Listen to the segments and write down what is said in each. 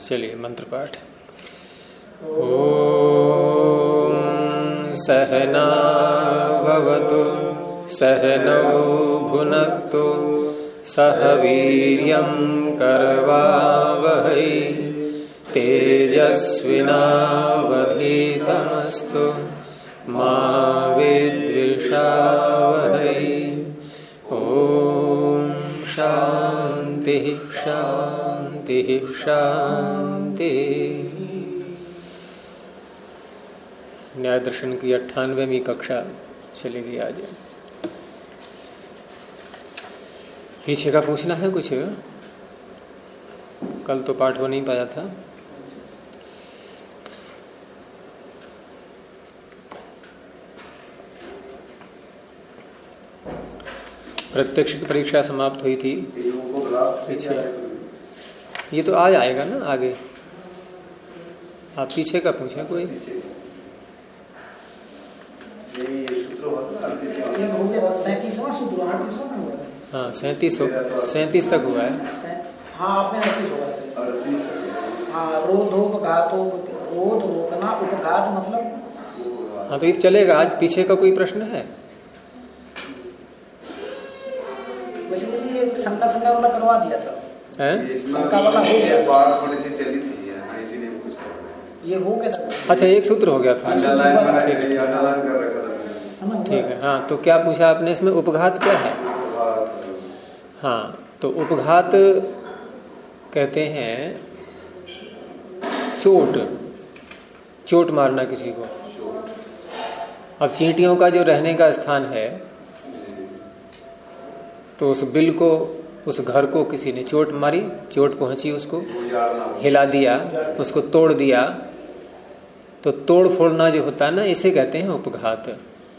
चलिए मंत्र पाठ। ओम सहना भवतु सहनौ भुनक्तु सह वीर्यं करवावहै तेजस्विनावधीतमस्तु मा विद्विषावहै। ओम शांति शांति शांति। न्याय दर्शन की 98वीं कक्षा चलेगी आज। पीछे का पूछना है कुछ? कल तो पाठ हो नहीं पाया था। प्रत्यक्ष की परीक्षा समाप्त हुई थी पीछे। ये तो आज आएगा ना आगे। आप पीछे का पूछे कोई? हाँ 37 तक हुआ है। हाँ आपने 38 होगा। हाँ रोकना उपघात मतलब। हाँ तो ये चलेगा। आज पीछे का कोई प्रश्न है? वैसे मुझे एक शंका वाला करवा दिया था। शंका वाला हो गया। थोड़ी सी चली थी इसीलिए पूछ रहा। ये हो गया था। अच्छा एक सूत्र हो गया था। ठीक है। हाँ तो क्या पूछा आपने इसमें? उपघात क्या है? हाँ तो उपघात कहते हैं चोट मारना किसी को। अब चींटियों का जो रहने का स्थान है तो उस बिल को, उस घर को किसी ने चोट मारी, चोट पहुंची, उसको हिला दिया, उसको तोड़ दिया। तो तोड़ फोड़ना जो होता है ना, इसे कहते हैं उपघात।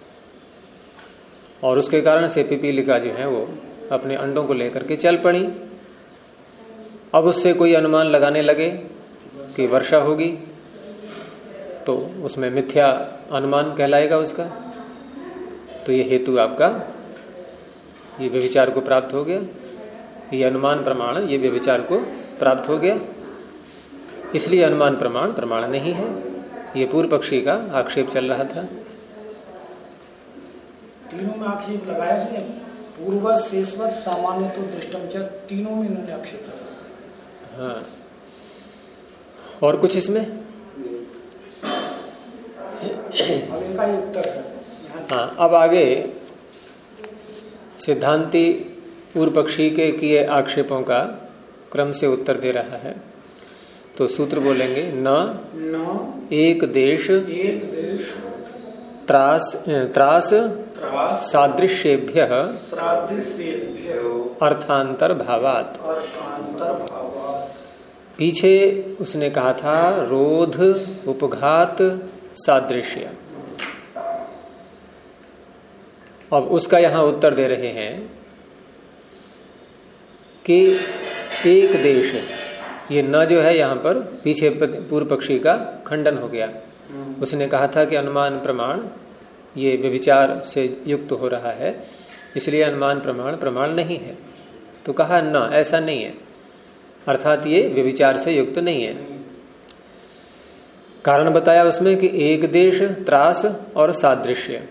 और उसके कारण से पिपीलिका जो है वो अपने अंडों को लेकर के चल पड़ी। अब उससे कोई अनुमान लगाने लगे कि वर्षा होगी, तो उसमें मिथ्या अनुमान कहलाएगा उसका। तो ये हेतु आपका ये व्यभिचार को प्राप्त हो गया। ये अनुमान प्रमाण ये व्यभिचार को प्राप्त हो गया। इसलिए अनुमान प्रमाण प्रमाण नहीं है। ये पूर्व पक्षी का आक्षेप चल रहा था। तीनों में आक्षेप लगाया इसने। पूर्व शेषवत सामान्य तो दृष्टम च, तीनों में इन्होंने आक्षेप लगाया। हाँ और कुछ इसमें? अब इनका ये उत्तर है। हाँ अब आगे सिद्धांती पूर्व पक्षी के किए आक्षेपों का क्रम से उत्तर दे रहा है। तो सूत्र बोलेंगे न एक देश त्रास सादृश्येभ्य अर्थांतर भावात। पीछे उसने कहा था रोध उपघात सादृश्य। अब उसका यहां उत्तर दे रहे हैं कि एक देश, ये न जो है यहां पर पीछे पूर्व पक्षी का खंडन हो गया। उसने कहा था कि अनुमान प्रमाण ये व्यभिचार से युक्त हो रहा है, इसलिए अनुमान प्रमाण प्रमाण नहीं है। तो कहा न, ऐसा नहीं है, अर्थात ये व्यभिचार से युक्त नहीं है। कारण बताया उसमें कि एक देश, त्रास और सादृश्य।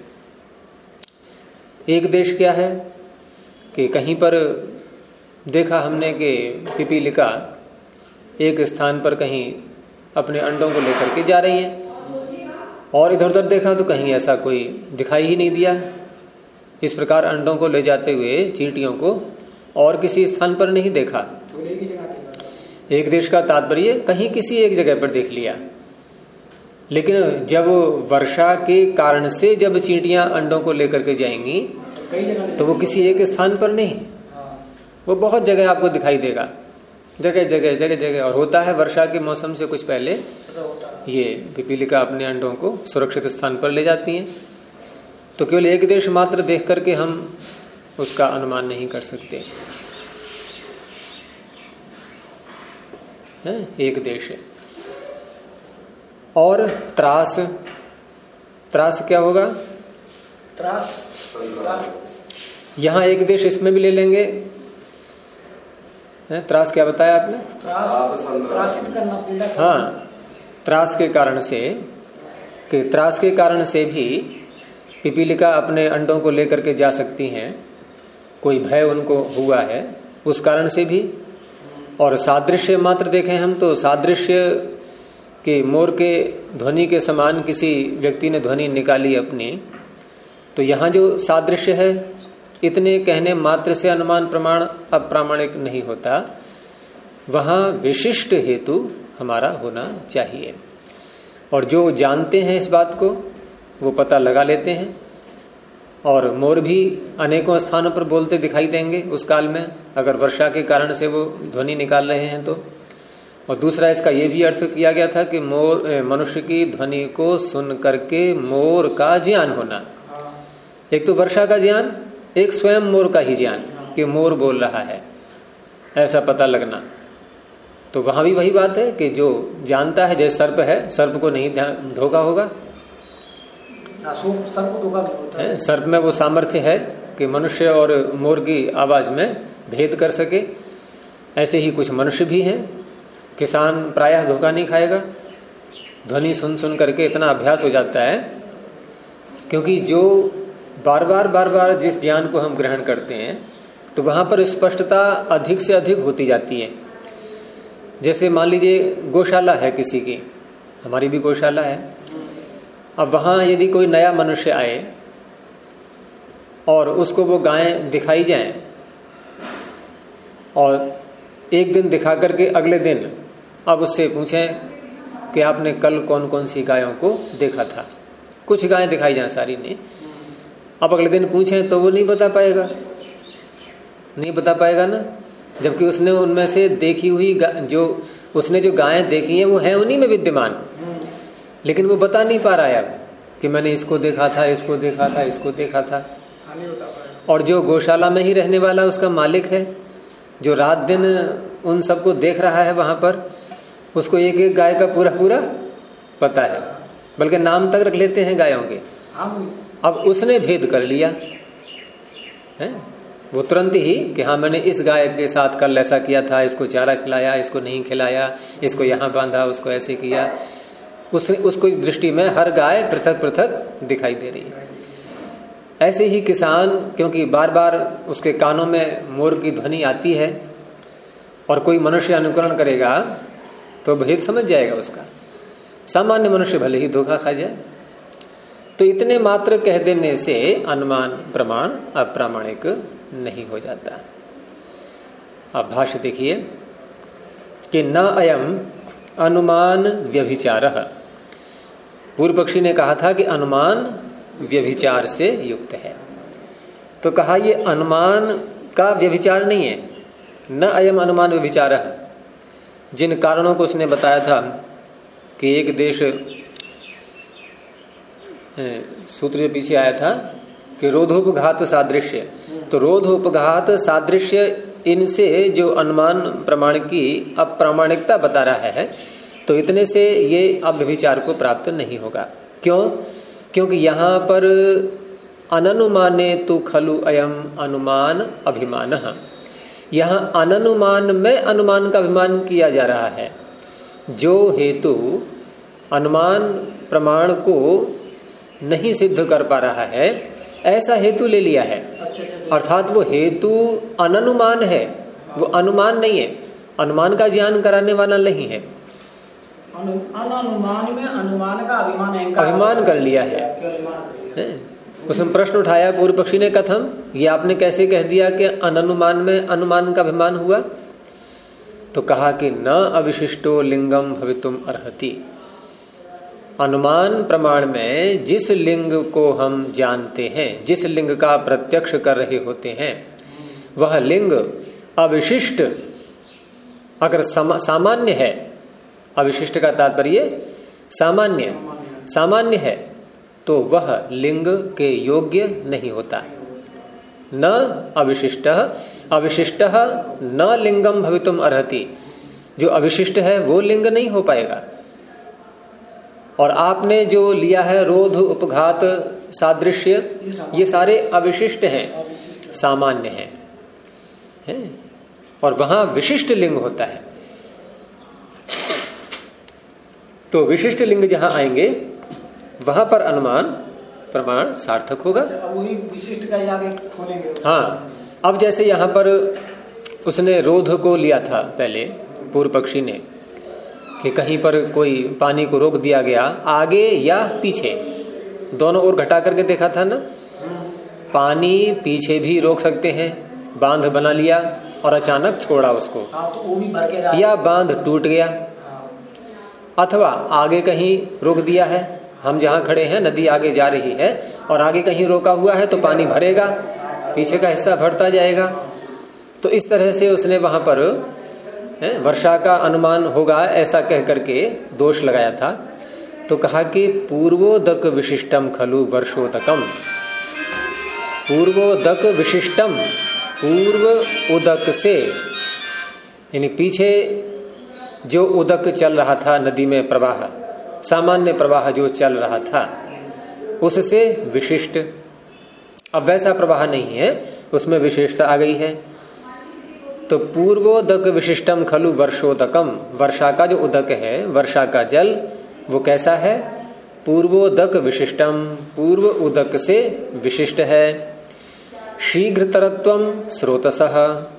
एक देश क्या है कि कहीं पर देखा हमने कि पिपीलिका एक स्थान पर कहीं अपने अंडों को लेकर के जा रही है, और इधर उधर देखा तो कहीं ऐसा कोई दिखाई ही नहीं दिया। इस प्रकार अंडों को ले जाते हुए चींटियों को और किसी स्थान पर नहीं देखा। एक देश का तात्पर्य कहीं किसी एक जगह पर देख लिया। लेकिन जब वर्षा के कारण से जब चींटियां अंडों को लेकर के जाएंगी तो वो किसी एक स्थान पर नहीं, वो बहुत जगह आपको दिखाई देगा, जगह जगह जगह जगह। और होता है वर्षा के मौसम से कुछ पहले ये पिपीलिका अपने अंडों को सुरक्षित स्थान पर ले जाती हैं। तो केवल एक देश मात्र देख करके हम उसका अनुमान नहीं कर सकते। है एक देश है। और त्रास क्या होगा? त्रास यहां एक देश इसमें भी ले लेंगे। है? त्रास क्या बताया आपने? त्रासित करना, पीड़ा करना। हाँ, त्रास के कारण से, कि त्रास के कारण से भी पिपीलिका अपने अंडों को लेकर के जा सकती हैं, कोई भय उनको हुआ है उस कारण से भी। और सादृश्य मात्र देखें हम तो सादृश्य कि मोर के ध्वनि के समान किसी व्यक्ति ने ध्वनि निकाली अपनी, तो यहाँ जो सादृश्य है इतने कहने मात्र से अनुमान प्रमाण अप्रामाणिक नहीं होता, वहां विशिष्ट हेतु हमारा होना चाहिए। और जो जानते हैं इस बात को वो पता लगा लेते हैं। और मोर भी अनेकों स्थानों पर बोलते दिखाई देंगे उस काल में, अगर वर्षा के कारण से वो ध्वनि निकाल रहे हैं तो। और दूसरा इसका ये भी अर्थ किया गया था कि मोर मनुष्य की ध्वनि को सुन करके मोर का ज्ञान होना। एक तो वर्षा का ज्ञान, एक स्वयं मोर का ही ज्ञान कि मोर बोल रहा है, ऐसा पता लगना। तो वहां भी वही बात है कि जो जानता है, जैसे सर्प है, सर्प को नहीं धोखा होगा, सर्प को धोखा नहीं होता है। सर्प में वो सामर्थ्य है कि मनुष्य और मोर की आवाज में भेद कर सके। ऐसे ही कुछ मनुष्य भी हैं, किसान प्रायः धोखा नहीं खाएगा, ध्वनि सुन सुन करके इतना अभ्यास हो जाता है, क्योंकि जो बार बार जिस ज्ञान को हम ग्रहण करते हैं तो वहां पर स्पष्टता अधिक से अधिक होती जाती है। जैसे मान लीजिए गौशाला है किसी की, हमारी भी गौशाला है। अब वहां यदि कोई नया मनुष्य आए और उसको वो गायें दिखाई जाएं और एक दिन दिखा करके अगले दिन अब उससे पूछें कि आपने कल कौन कौन सी गायों को देखा था, कुछ गायें दिखाई जाएं, सारी नहीं। अब अगले दिन पूछें तो वो नहीं बता पाएगा, नहीं बता पाएगा ना, जबकि उसने उनमें से देखी हुई उसने जो गायें देखी हैं वो हैं उन्हीं में विद्यमान, लेकिन वो बता नहीं पा रहा है अब कि मैंने इसको देखा था, इसको देखा था, इसको देखा था। और जो गौशाला में ही रहने वाला उसका मालिक है, जो रात दिन उन सबको देख रहा है वहां पर, उसको एक एक गाय का पूरा पूरा पता है, बल्कि नाम तक रख लेते हैं गायों के। अब उसने भेद कर लिया है, वो तुरंत ही कि हाँ मैंने इस गाय के साथ कल ऐसा किया था, इसको चारा खिलाया, इसको नहीं खिलाया, इसको यहाँ बांधा, उसको ऐसे किया। उसको दृष्टि में हर गाय पृथक पृथक दिखाई दे रही है। ऐसे ही किसान, क्योंकि बार बार उसके कानों में मोर की ध्वनि आती है और कोई मनुष्य अनुकरण करेगा तो भेद समझ जाएगा उसका। सामान्य मनुष्य भले ही धोखा खा जाए। तो इतने मात्र कह देने से अनुमान प्रमाण अप्रामाणिक नहीं हो जाता। अब भाष्य देखिए कि न अयम अनुमान व्यभिचारः। पूर्व पक्षी ने कहा था कि अनुमान व्यभिचार से युक्त है, तो कहा ये अनुमान का व्यभिचार नहीं है। न अयम अनुमान व्यभिचारः, जिन कारणों को उसने बताया था कि एक देश, सूत्र पीछे आया था कि रोधोपघात सादृश्य, तो रोधोपघात सादृश्य इनसे जो अनुमान प्रमाण की अप्रामाणिकता बता रहा है, तो इतने से ये अव्यभिचार को प्राप्त नहीं होगा। क्यों? क्योंकि यहां पर अननुमाने तु खलु अयम अनुमान अभिमानः, यहां अननुमान में अनुमान का अभिमान किया जा रहा है। जो हेतु अनुमान प्रमाण को नहीं सिद्ध कर पा रहा है, ऐसा हेतु ले लिया है। अर्थात वो हेतु अननुमान है, वो अनुमान नहीं है, अनुमान का ज्ञान कराने वाला नहीं है। अनुमान में अनुमान का अभिमान कर लिया है। उसने प्रश्न उठाया पूर्व पक्षी ने, कथम, ये आपने कैसे कह दिया कि अननुमान में अनुमान का अभिमान हुआ? तो कहा कि न अविशिष्टो लिंगम भवितुम अर्हति। अनुमान प्रमाण में जिस लिंग को हम जानते हैं, जिस लिंग का प्रत्यक्ष कर रहे होते हैं, वह लिंग अविशिष्ट अगर सामान्य है, अविशिष्ट का तात्पर्य सामान्य है, तो वह लिंग के योग्य नहीं होता। न अविशिष्ट न लिंगम भवितुम अर्हति। जो अविशिष्ट है वो लिंग नहीं हो पाएगा। और आपने जो लिया है रोध उपघात सादृश्य, ये सारे अविशिष्ट हैं, सामान्य हैं। और वहां विशिष्ट लिंग होता है। तो विशिष्ट लिंग जहां आएंगे वहां पर अनुमान प्रमाण सार्थक होगा। वही विशिष्ट का आगे खोलेंगे। हाँ, अब जैसे यहां पर उसने रोध को लिया था पहले पूर्व पक्षी ने कि कहीं पर कोई पानी को रोक दिया गया आगे या पीछे, दोनों ओर घटा करके देखा था ना। पानी पीछे भी रोक सकते हैं, बांध बना लिया और अचानक छोड़ा उसको, तो वो भी भर के या बांध टूट गया, अथवा आगे कहीं रोक दिया है। हम जहां खड़े हैं नदी आगे जा रही है और आगे कहीं रोका हुआ है तो पानी भरेगा, पीछे का हिस्सा भरता जाएगा। तो इस तरह से उसने वहां पर वर्षा का अनुमान होगा ऐसा कह करके दोष लगाया था। तो कहा कि पूर्वोदक विशिष्टम खलु वर्षोदकम, पूर्वोदक विशिष्टम, पूर्व उदक से, यानी पीछे जो उदक चल रहा था नदी में प्रवाह, सामान्य प्रवाह जो चल रहा था उससे विशिष्ट। अब वैसा प्रवाह नहीं है, उसमें विशेषता आ गई है। तो पूर्वोदक विशिष्टम खलु वर्षोदकम, वर्षा का जो उदक है, वर्षा का जल वो कैसा है? पूर्वोदक विशिष्टम, पूर्व उदक से विशिष्ट है। शीघ्रतरत्वम स्रोतसः,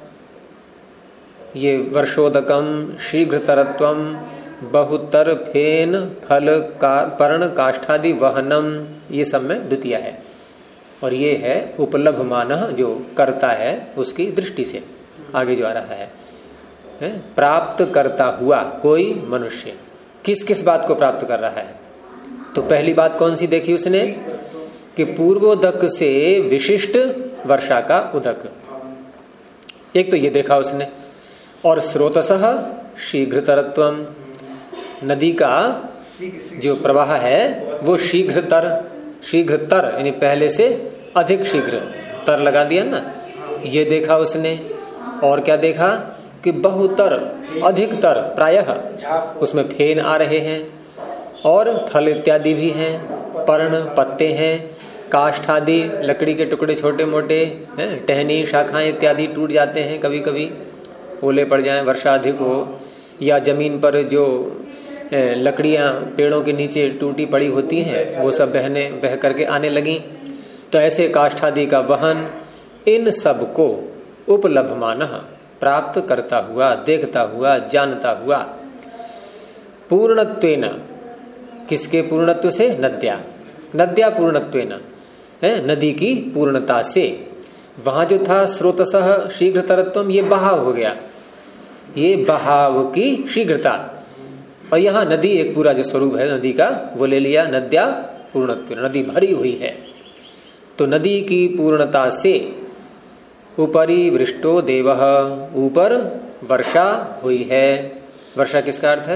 ये वर्षोदकम शीघ्रतरत्वम बहुतर फेन फल का पर्ण काष्ठादि वहनम, ये सब में द्वितीय है। और ये है उपलभमान, जो करता है उसकी दृष्टि से आगे जो आ रहा है प्राप्त करता हुआ कोई मनुष्य। किस किस बात को प्राप्त कर रहा है? तो पहली बात कौन सी देखी उसने कि पूर्वोदक से विशिष्ट वर्षा का उदक, एक तो ये देखा उसने। और स्रोतसः शीघ्रतरत्वम, नदी का जो प्रवाह है वो शीघ्रतर यानी पहले से अधिक शीघ्र, तर लगा दिया ना, ये देखा उसने। और क्या देखा कि बहुतर, अधिकतर, प्रायः उसमें फेन आ रहे हैं और फल इत्यादि भी हैं, पर्ण पत्ते हैं, काष्ठ आदि लकड़ी के टुकड़े छोटे मोटे हैं, टहनी शाखाएं इत्यादि टूट जाते हैं, कभी कभी ओले पड़ जाएं, वर्षा अधिक हो, या जमीन पर जो लकड़ियां पेड़ों के नीचे टूटी पड़ी होती हैं वो सब बह करके आने लगी। तो ऐसे काष्ठ आदि का वहन, इन सब को उपलभमान, प्राप्त करता हुआ, देखता हुआ, जानता हुआ। पूर्णत्वेन, किसके पूर्णत्व से? नद्या पूर्णत्वेन, नदी की पूर्णता से। वहां जो था स्रोतसः शीघ्रतरत्वम, ये बहाव हो गया, ये बहाव की शीघ्रता। और यहाँ नदी एक पूरा जो स्वरूप है नदी का वो ले लिया, नद्या पूर्णत्वेन, नदी भरी हुई है। तो नदी की पूर्णता से उपरि वृष्टो देवः, ऊपर वर्षा हुई है। वर्षा किसका अर्थ है?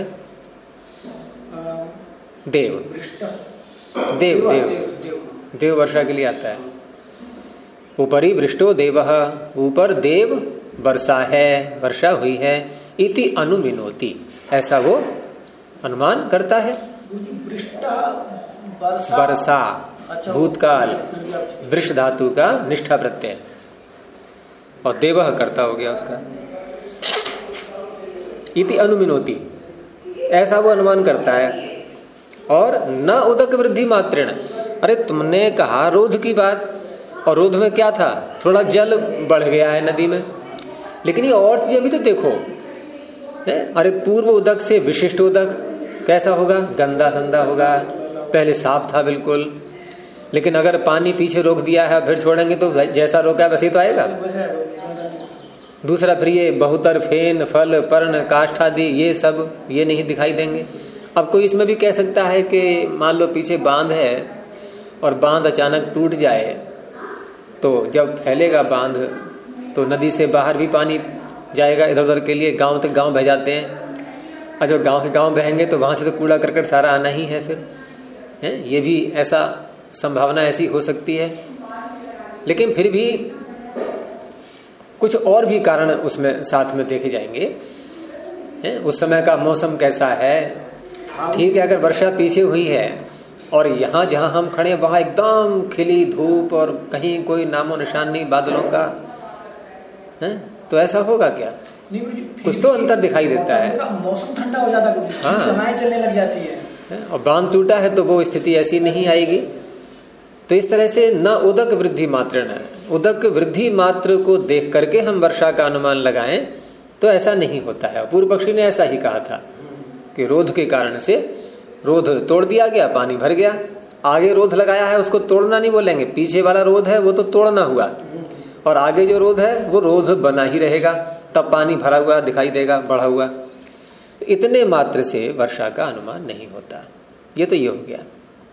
देव, देव देव देव वर्षा के लिए आता है। उपरि वृष्टो देवः, ऊपर देव वर्षा है, वर्षा हुई है। इति अनुमिनोति, ऐसा वो अनुमान करता है। वर्षा भूतकाल, वृष धातु का निष्ठा प्रत्यय, और देवः कर्ता हो गया उसका। इति अनुमिनोति, ऐसा वो अनुमान करता है। और न उदक वृद्धि मात्रेण, अरे तुमने कहा रोध की बात, और रोध में क्या था? थोड़ा जल बढ़ गया है नदी में, लेकिन ये और चीजें भी तो देखो है? अरे पूर्व उदक से विशिष्ट उदक कैसा होगा? गंदा धंधा होगा, पहले साफ था बिल्कुल, लेकिन अगर पानी पीछे रोक दिया है फिर छोड़ेंगे तो जैसा रोका है वैसे तो आएगा। दूसरा फिर ये बहुतर फेन फल पर्ण काष्ठ आदि ये सब ये नहीं दिखाई देंगे। अब कोई इसमें भी कह सकता है कि मान लो पीछे बांध है और बांध अचानक टूट जाए तो जब फैलेगा बांध तो नदी से बाहर भी पानी जाएगा इधर उधर के लिए, गांव तक गांव बह जाते हैं, और जो गांव के गांव बहेंगे तो वहां से तो कूड़ा करकट सारा आना ही है फिर है? ये भी ऐसा संभावना ऐसी हो सकती है। लेकिन फिर भी कुछ और भी कारण उसमें साथ में देखे जाएंगे है? उस समय का मौसम कैसा है? ठीक है, अगर वर्षा पीछे हुई है और यहाँ जहां हम खड़े हैं वहां एकदम खिली धूप और कहीं कोई नामो निशान नहीं बादलों का है, तो ऐसा होगा क्या? नहीं, कुछ तो अंतर दिखाई देता है। मौसम ठंडा हो जाता है, हाँ, हवाएं चलने लग जाती है और बांध टूटा है तो वो स्थिति ऐसी नहीं आएगी। तो इस तरह से न उदक वृद्धि मात्र न, उदक वृद्धि मात्र को देख करके हम वर्षा का अनुमान लगाएं तो ऐसा नहीं होता है। पूर्व पक्षी ने ऐसा ही कहा था कि रोध के कारण से रोध तोड़ दिया गया, पानी भर गया। आगे रोध लगाया है उसको तोड़ना नहीं बोलेंगे, पीछे वाला रोध है वो तो तोड़ना हुआ, और आगे जो रोध है वो रोध बना ही रहेगा, तब पानी भरा हुआ दिखाई देगा, बढ़ा हुआ। इतने मात्र से वर्षा का अनुमान नहीं होता। ये तो ये हो गया।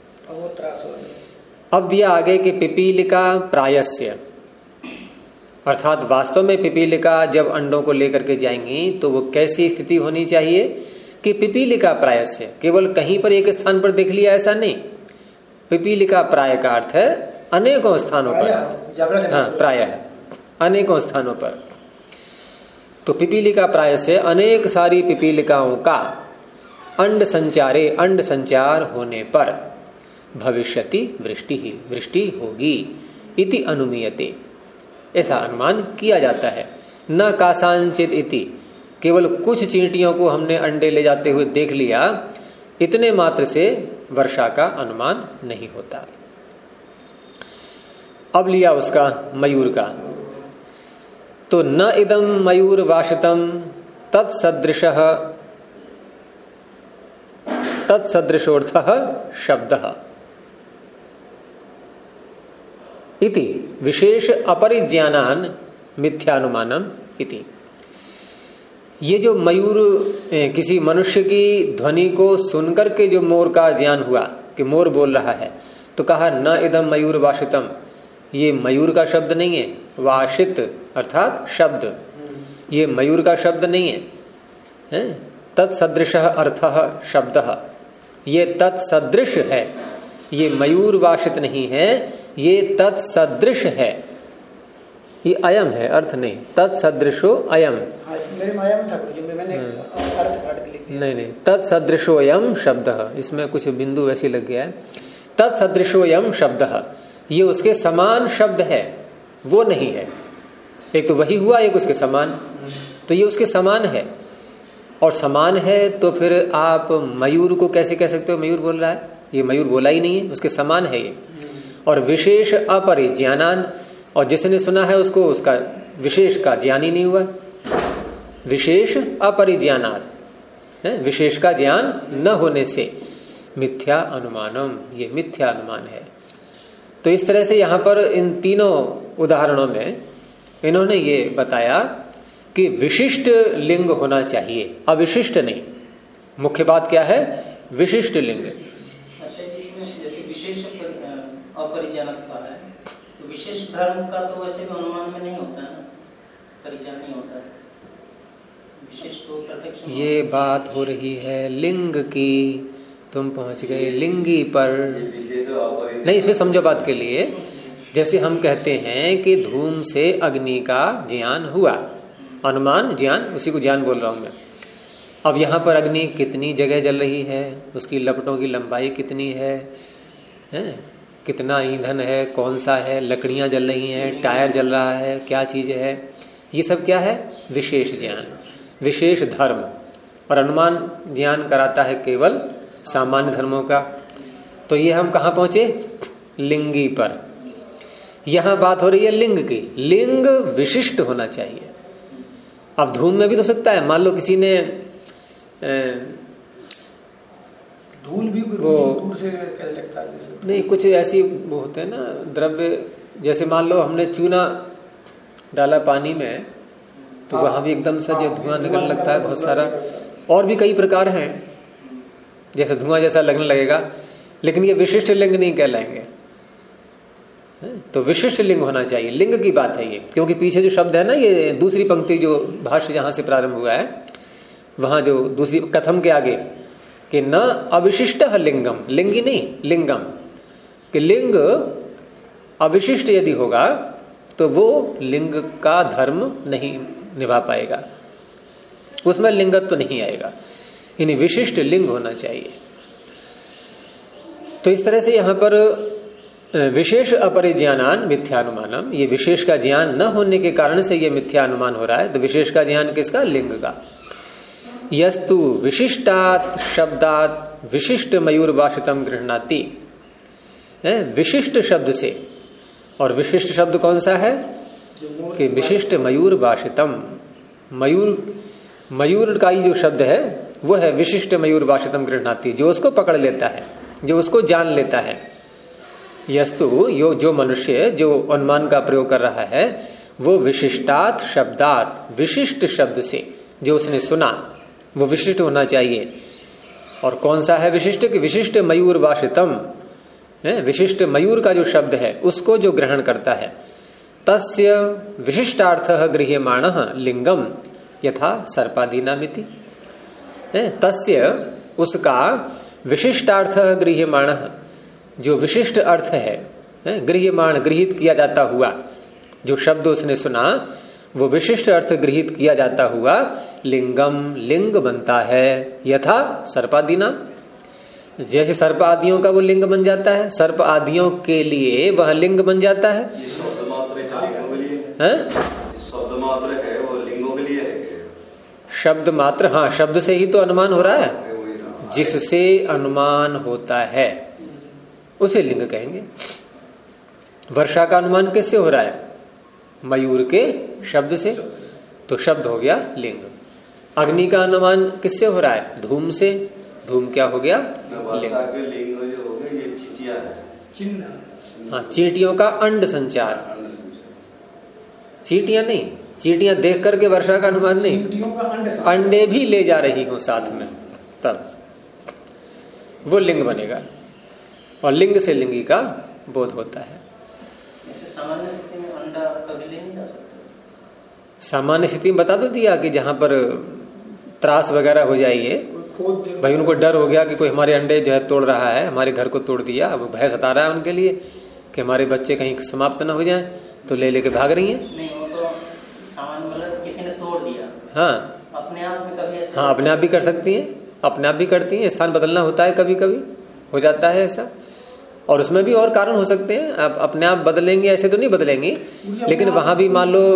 अब दिया आगे कि पिपीलिका प्रायस्य, अर्थात वास्तव में पिपीलिका जब अंडों को लेकर के जाएंगी तो वो कैसी स्थिति होनी चाहिए कि पिपीलिका प्रायस्य, केवल कहीं पर एक स्थान पर देख लिया ऐसा नहीं। पिपीलिका प्राय का अर्थ है अनेकों स्थानों पर, हाँ प्रायः अनेकों स्थानों पर। तो पिपीलिका प्राय से अनेक सारी पिपीलिकाओं का अंड संचारे, अंड संचार होने पर भविष्यति वृष्टि ही, वृष्टि होगी इति अनुमीयते, ऐसा अनुमान किया जाता है। न कासांचित इति, केवल कुछ चींटियों को हमने अंडे ले जाते हुए देख लिया, इतने मात्र से वर्षा का अनुमान नहीं होता। अब लिया उसका मयूर का, तो न इदम मयूर वाशितम तत्सदृशः तत्सदृशोर्थः शब्दः इति विशेष अपरिज्ञानान मिथ्यानुमानम इति। ये जो मयूर, किसी मनुष्य की ध्वनि को सुनकर के जो मोर का ज्ञान हुआ कि मोर बोल रहा है, तो कहा न इदम मयूर वाशितम, ये मयूर का शब्द नहीं है। वाशित अर्थात शब्द, ये मयूर का शब्द नहीं है। तत्सदृश अर्थः शब्दः, ये तत्सदृश है, ये मयूर वाशित नहीं है, ये तत्सदृश है। ये अयम है, अर्थ नहीं। तत्सदृशो अयम, मेरे में अयम था, मैंने अर्थ काट के लिख दिया। नहीं, तत्सदृशो अयम शब्दः, इसमें कुछ बिंदु वैसे लग गया है। तत्सदृशो अयम शब्दः, ये उसके समान शब्द है, वो नहीं है। एक तो वही हुआ, एक उसके समान, तो ये उसके समान है। और समान है तो फिर आप मयूर को कैसे कह सकते हो मयूर बोल रहा है? ये मयूर बोला ही नहीं है, उसके समान है ये। और विशेष अपरिज्ञानान, और जिसने सुना है उसको उसका विशेष का ज्ञान ही नहीं हुआ। विशेष अपरिज्ञानात, विशेष का ज्ञान न होने से मिथ्या अनुमानम, ये मिथ्या अनुमान है। तो इस तरह से यहां पर इन तीनों उदाहरणों में इन्होंने ये बताया कि विशिष्ट लिंग होना चाहिए, अविशिष्ट नहीं। मुख्य बात क्या है? विशिष्ट लिंग। अच्छा, इसमें जैसे विशेष अपरिज्ञानत का है, तो विशेष धर्म का तो वैसे भी अनुमान में नहीं होता है, परिज्ञान नहीं होता है, विशेष तो प्रत्यक्ष। ये बात हो रही है लिंग की, तुम पहुंच गए लिंगी पर। नहीं, फिर समझो बात के लिए। जैसे हम कहते हैं कि धूम से अग्नि का ज्ञान हुआ, अनुमान ज्ञान, उसी को ज्ञान बोल रहा हूं मैं। अब यहां पर अग्नि कितनी जगह जल रही है, उसकी लपटों की लंबाई कितनी है, कितना ईंधन है, कौन सा है, लकड़ियां जल रही हैं, टायर जल रहा है, क्या चीज है, ये सब क्या है? विशेष ज्ञान, विशेष धर्म। और अनुमान ज्ञान कराता है केवल सामान्य धर्मों का। तो ये हम कहां पहुंचे? लिंगी पर। यहां बात हो रही है लिंग की। लिंग विशिष्ट होना चाहिए। अब धूम में भी तो सकता है, मान लो किसी ने धूल भी वो दूर से लगता है, नहीं, कुछ ऐसी वो होते हैं ना द्रव्य, जैसे मान लो हमने चूना डाला पानी में, तो वहां भी एकदम से जो धुआं निकलने लगता है बहुत सारा। और भी कई प्रकार हैं, जैसे धुआं जैसा लगने लगेगा, लेकिन ये विशिष्ट लिंग नहीं कहलाएंगे। तो विशिष्ट लिंग होना चाहिए, लिंग की बात है ये। क्योंकि पीछे जो शब्द है ना, ये दूसरी पंक्ति जो भाष्य जहां से प्रारंभ हुआ है, वहां जो दूसरी कथम के आगे कि न अविशिष्ट लिंगम, लिंगी नहीं लिंगम, कि लिंग अविशिष्ट यदि होगा तो वो लिंग का धर्म नहीं निभा पाएगा, उसमें लिंगत्व तो नहीं आएगा। यानी विशिष्ट लिंग होना चाहिए। तो इस तरह से यहां पर विशेष अपरिज्ञानान मिथ्यानुमानम, ये विशेष का ज्ञान न होने के कारण से ये मिथ्यानुमान हो रहा है। तो विशेष का ज्ञान किसका? लिंग का। यस्तु विशिष्टात शब्दात विशिष्ट मयूर वाशितम गृह्णाति, विशिष्ट शब्द से, और विशिष्ट शब्द कौन सा है कि विशिष्ट मयूर वाशितम, मयूर का ही जो शब्द है वो है विशिष्ट मयूर वाशितम गृह्णाति, जो उसको पकड़ लेता है, जो उसको जान लेता है। यस्तु जो मनुष्य जो अनुमान का प्रयोग कर रहा है वो विशिष्टात शब्दात, विशिष्ट शब्द से जो उसने सुना वो विशिष्ट होना चाहिए। और कौन सा है विशिष्ट? कि विशिष्ट मयूर वाशितम, विशिष्ट मयूर का जो शब्द है उसको जो ग्रहण करता है। तस्य विशिष्टार्थः गृह्यमाणः लिंगम यथा सर्पादीनामिति, तस्य उसका विशिष्टार्थः गृह्यमाणः, जो विशिष्ट अर्थ है, गृह्यमाण गृहित किया जाता हुआ, जो शब्द उसने सुना वो विशिष्ट अर्थ गृहित किया जाता हुआ लिंगम, लिंग बनता है। यथा सर्पादीना, जैसे सर्प आदियों का वो लिंग बन जाता है, सर्प आदियों के लिए वह लिंग बन जाता है। शब्द मात्र है लिंगों के लिए, शब्द मात्र है वो लिंगों के लिए है। शब्द मात्र, हाँ, शब्द से ही तो अनुमान हो रहा है, जिससे अनुमान होता है उसे लिंग कहेंगे। वर्षा का अनुमान किससे हो रहा है? मयूर के शब्द से, तो शब्द हो गया लिंग। अग्नि का अनुमान किससे हो रहा है? धूम से, धूम क्या हो गया? लिंग। लिंग जो हो गया ये चींटियां है, चिन्ह। हाँ, चींटियों का अंड संचार, चींटियां नहीं, चींटियां देख करके वर्षा का अनुमान नहीं, अंडे भी ले जा रही हो साथ में, तब वो लिंग बनेगा। और लिंग से लिंगी का बोध होता है। सामान्य स्थिति में अंडा कभी ले नहीं जा सकता। सामान्य स्थिति में बता तो दिया कि जहां पर त्रास वगैरह हो जाइए, भाई उनको डर हो गया कि कोई हमारे अंडे जो है तोड़ रहा है, हमारे घर को तोड़ दिया, अब भय सता रहा है उनके लिए कि हमारे बच्चे कहीं समाप्त न हो जाएं, तो ले लेके भाग रही हैं। नहीं, वो तो सामान्य मतलब किसी ने तोड़ दिया। हाँ, अपने आप में कभी ऐसा? हाँ, अपने आप भी कर सकती हैं, अपने आप भी करती हैं। स्थान बदलना होता है, कभी कभी हो जाता है ऐसा, और उसमें भी और कारण हो सकते हैं। आप अपने आप बदलेंगे ऐसे तो नहीं बदलेंगी, लेकिन वहां भी मान लो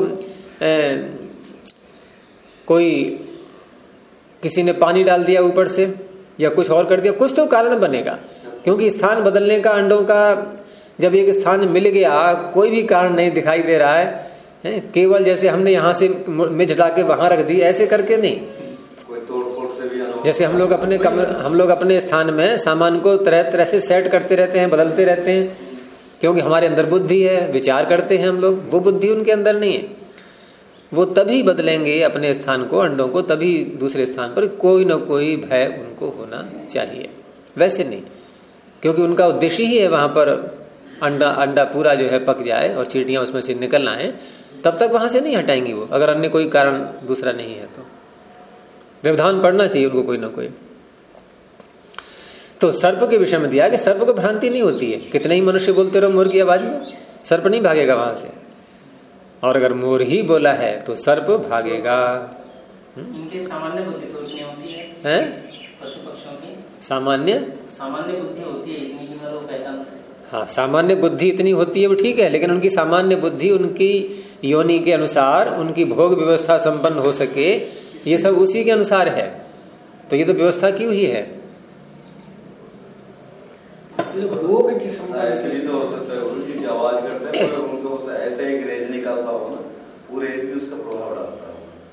कोई किसी ने पानी डाल दिया ऊपर से या कुछ और कर दिया, कुछ तो कारण बनेगा। क्योंकि स्थान बदलने का, अंडों का जब एक स्थान मिल गया, कोई भी कारण नहीं दिखाई दे रहा है, केवल जैसे हमने यहां से मिर्च ला के वहां रख दी ऐसे करके नहीं। जैसे हम लोग अपने स्थान में सामान को तरह तरह से सेट करते रहते हैं, बदलते रहते हैं, क्योंकि हमारे अंदर बुद्धि है, विचार करते हैं हम लोग, वो बुद्धि उनके अंदर नहीं है। वो तभी बदलेंगे अपने स्थान को, अंडों को, तभी दूसरे स्थान पर कोई ना कोई भय उनको होना चाहिए। वैसे नहीं, क्योंकि उनका उद्देश्य ही है वहां पर अंडा पूरा जो है पक जाए और चींटियां उसमें से निकल आए, तब तक वहां से नहीं हटाएंगी वो, अगर अन्य कोई कारण दूसरा नहीं है तो। व्यवधान पड़ना चाहिए उनको कोई ना कोई। तो सर्प के विषय में दिया कि सर्प को भ्रांति नहीं होती है। कितने ही मनुष्य बोलते रहो मोर की आवाज में, सर्प नहीं भागेगा वहां से। और अगर मोर ही बोला है तो सर्प भागेगा। इनकी सामान्य बुद्धि तो इतनी होती है? पशु पक्षियों की सामान्य बुद्धि होती है इतनी कि लोग पहचान सकते। हाँ, सामान्य बुद्धि इतनी होती है वो ठीक है, लेकिन उनकी सामान्य बुद्धि उनकी योनि के अनुसार, उनकी भोग व्यवस्था संपन्न हो सके, ये सब उसी के अनुसार है। तो ये तो व्यवस्था की हुई है। इसलिए तो हो सकता है उनकी जो आवाज करते हैं उनको ऐसा एक रेज निकालता हो ना, वो रेज भी उसका प्रभाव डालता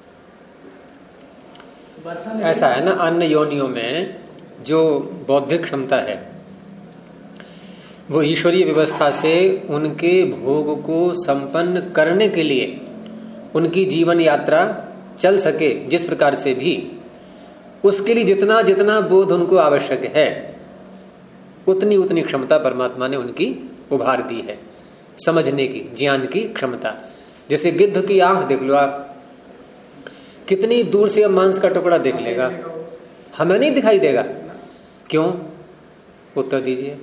हो। ऐसा है ना, अन्य योनियों में जो बौद्धिक क्षमता है वो ईश्वरीय व्यवस्था से उनके भोग को संपन्न करने के लिए उनकी जीवन यात्रा चल सके जिस प्रकार से भी, उसके लिए जितना जितना बोध उनको आवश्यक है उतनी उतनी क्षमता परमात्मा ने उनकी उभार दी है, समझने की, ज्ञान की क्षमता। जैसे गिद्ध की आंख देख लो आप, कितनी दूर से मांस का टुकड़ा देख लेगा, हमें नहीं दिखाई देगा। क्यों? उत्तर दीजिए।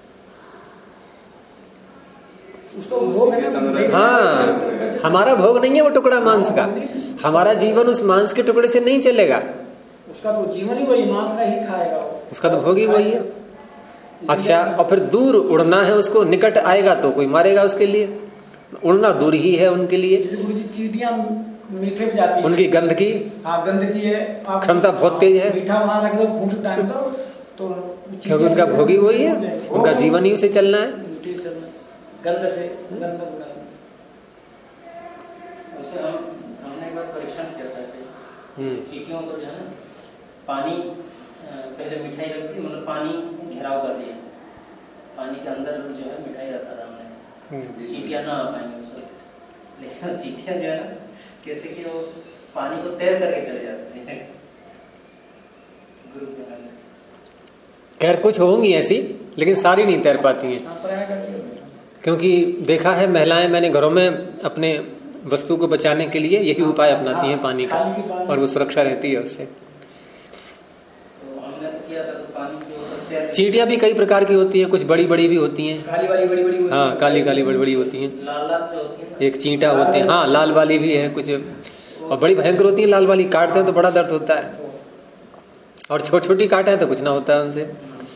हाँ, हमारा भोग नहीं है वो टुकड़ा मांस का, हमारा जीवन उस मांस के टुकड़े से नहीं चलेगा। उसका तो जीवन ही वही मांस का ही खाएगा, उसका तो भोग ही वही है। अच्छा, और फिर दूर उड़ना है उसको, निकट आएगा तो कोई मारेगा उसके लिए, उड़ना दूर ही है उनके लिए। गुरु जी चींटियां मीठे में जाती है, उनकी गंध की गंदगी है, क्षमता बहुत तेज है, मीठा वहां रख दो फूंट टाइम तो क्योंकि उनका भोगी वही है, उनका जीवन ही उसे चलना है। गंध से गंध वैसे हमने एक बार परीक्षण किया था चींटियों को जो है ना पानी पहले मिठाई रखती, मतलब पानी घेराव कर दिया, पानी के अंदर जो है मिठाई रखा था हमने, चींटियां ना आ पाएंगे उसको, लेकिन चींटियां जो है ना कैसे कि वो पानी को तैर करके चले जाते हैं ग्रुप में। खैर कुछ होंगी ऐसी, लेकिन सारी नहीं तैर पाती हैं, क्योंकि देखा है महिलाएं, मैंने घरों में अपने वस्तु को बचाने के लिए यही उपाय अपनाती हैं पानी का, और वो सुरक्षा रहती है उससे। तो हमने तो किया था, तो पानी के ऊपर चींटियां भी कई प्रकार की होती हैं, कुछ बड़ी बड़ी भी होती हैं, काली वाली बड़ी बड़ी, हाँ काली काली बड़ी बड़ी होती हैं, लाल लाल जो होती है, एक चींटा होते हैं, हाँ लाल वाली भी है कुछ, और बड़ी भयंकर होती है लाल वाली, काटते हैं तो बड़ा दर्द होता है, और छोटी छोटी काटे हैं तो कुछ ना होता है उनसे।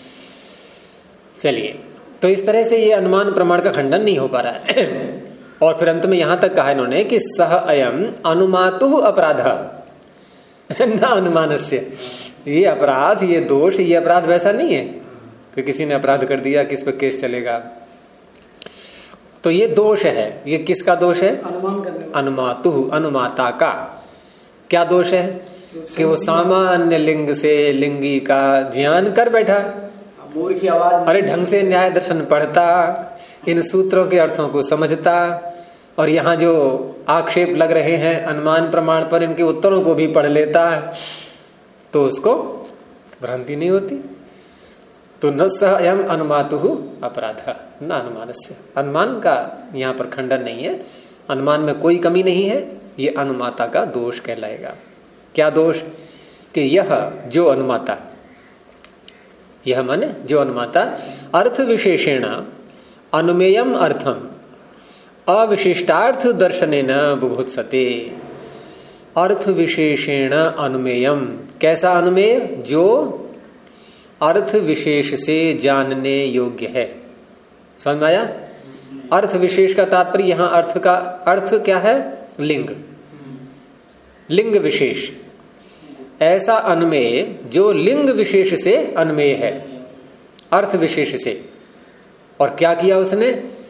चलिए, तो इस तरह से ये अनुमान प्रमाण का खंडन नहीं हो पा रहा है। और फिर अंत में यहां तक कहा इन्होंने कि सह अयम अनुमातु अपराध न अनुमानस्य, ये अपराध, ये दोष, ये अपराध वैसा नहीं है कि किसी ने अपराध कर दिया किस पे केस चलेगा, तो ये दोष है। ये किसका दोष है? अनुमान करने, अनुमातु, अनुमाता का क्या दोष है कि वो सामान्य लिंग से लिंगी का ज्ञान कर बैठा, मोर की आवाज, अरे ढंग से न्याय दर्शन पढ़ता, इन सूत्रों के अर्थों को समझता, और यहाँ जो आक्षेप लग रहे हैं अनुमान प्रमाण पर, इनके उत्तरों को भी पढ़ लेता, तो उसको भ्रांति नहीं होती। तो न स अयम अनुमातु अपराध न अनुमानस्य, अनुमान का यहाँ पर खंडन नहीं है, अनुमान में कोई कमी नहीं है, ये अनुमाता का दोष कहलाएगा। क्या दोष? कि यह जो अनुमाता, यह माने जो अनुमाता अर्थ विशेषेण अनुमेयम अर्थम अविशिष्टार्थ दर्शनेन बुभुत्सते। अर्थ विशेषेण अनुमेयम, कैसा अनुमेय? जो अर्थ विशेष से जानने योग्य है। समझ में आया? अर्थ विशेष का तात्पर्य यहां अर्थ का अर्थ क्या है? लिंग, लिंग विशेष, ऐसा अनुमेय जो लिंग विशेष से अनुमेय है, अर्थ विशेष से। और क्या किया उसने?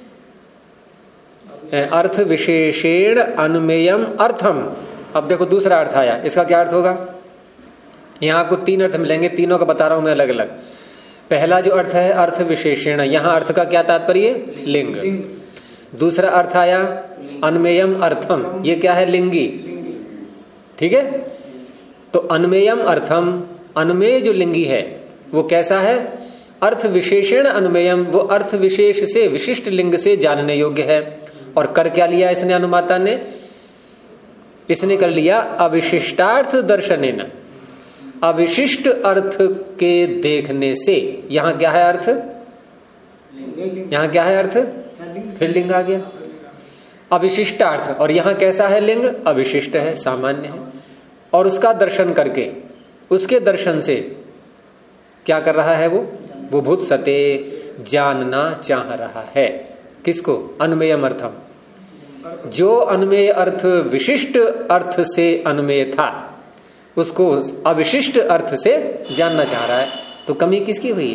अर्थ विशेषेण अनुमेयम अर्थम। अब देखो दूसरा अर्थ आया, इसका क्या अर्थ होगा? यहां आपको तीन अर्थ मिलेंगे, तीनों का बता रहा हूं मैं अलग अलग। पहला जो अर्थ है अर्थ विशेषेण, यहां अर्थ का क्या तात्पर्य? लिंग। दूसरा अर्थ आया अनुमेयम अर्थम, ये क्या है? लिंगी। ठीक है, तो अनुमेयम अर्थम, अनुमेय जो लिंगी है वो कैसा है? अर्थ विशेषण अनुमेयम, वो अर्थ विशेष से विशिष्ट लिंग से जानने योग्य है। और कर क्या लिया इसने? अनुमाता ने, इसने कर लिया अविशिष्टार्थ दर्शनेन, अविशिष्ट अर्थ के देखने से। यहां क्या है अर्थ? यहां क्या है अर्थ? फिर लिंग आ गया, अविशिष्टार्थ। और यहां कैसा है लिंग? अविशिष्ट है, सामान्य है। और उसका दर्शन करके, उसके दर्शन से क्या कर रहा है? वो बुभुत्सते, जानना चाह रहा है। किसको? अनुमेयम अर्थम। जो अनुमेय अर्थ विशिष्ट अर्थ से अनुमेय था, उसको अविशिष्ट अर्थ से जानना चाह रहा है। तो कमी किसकी हुई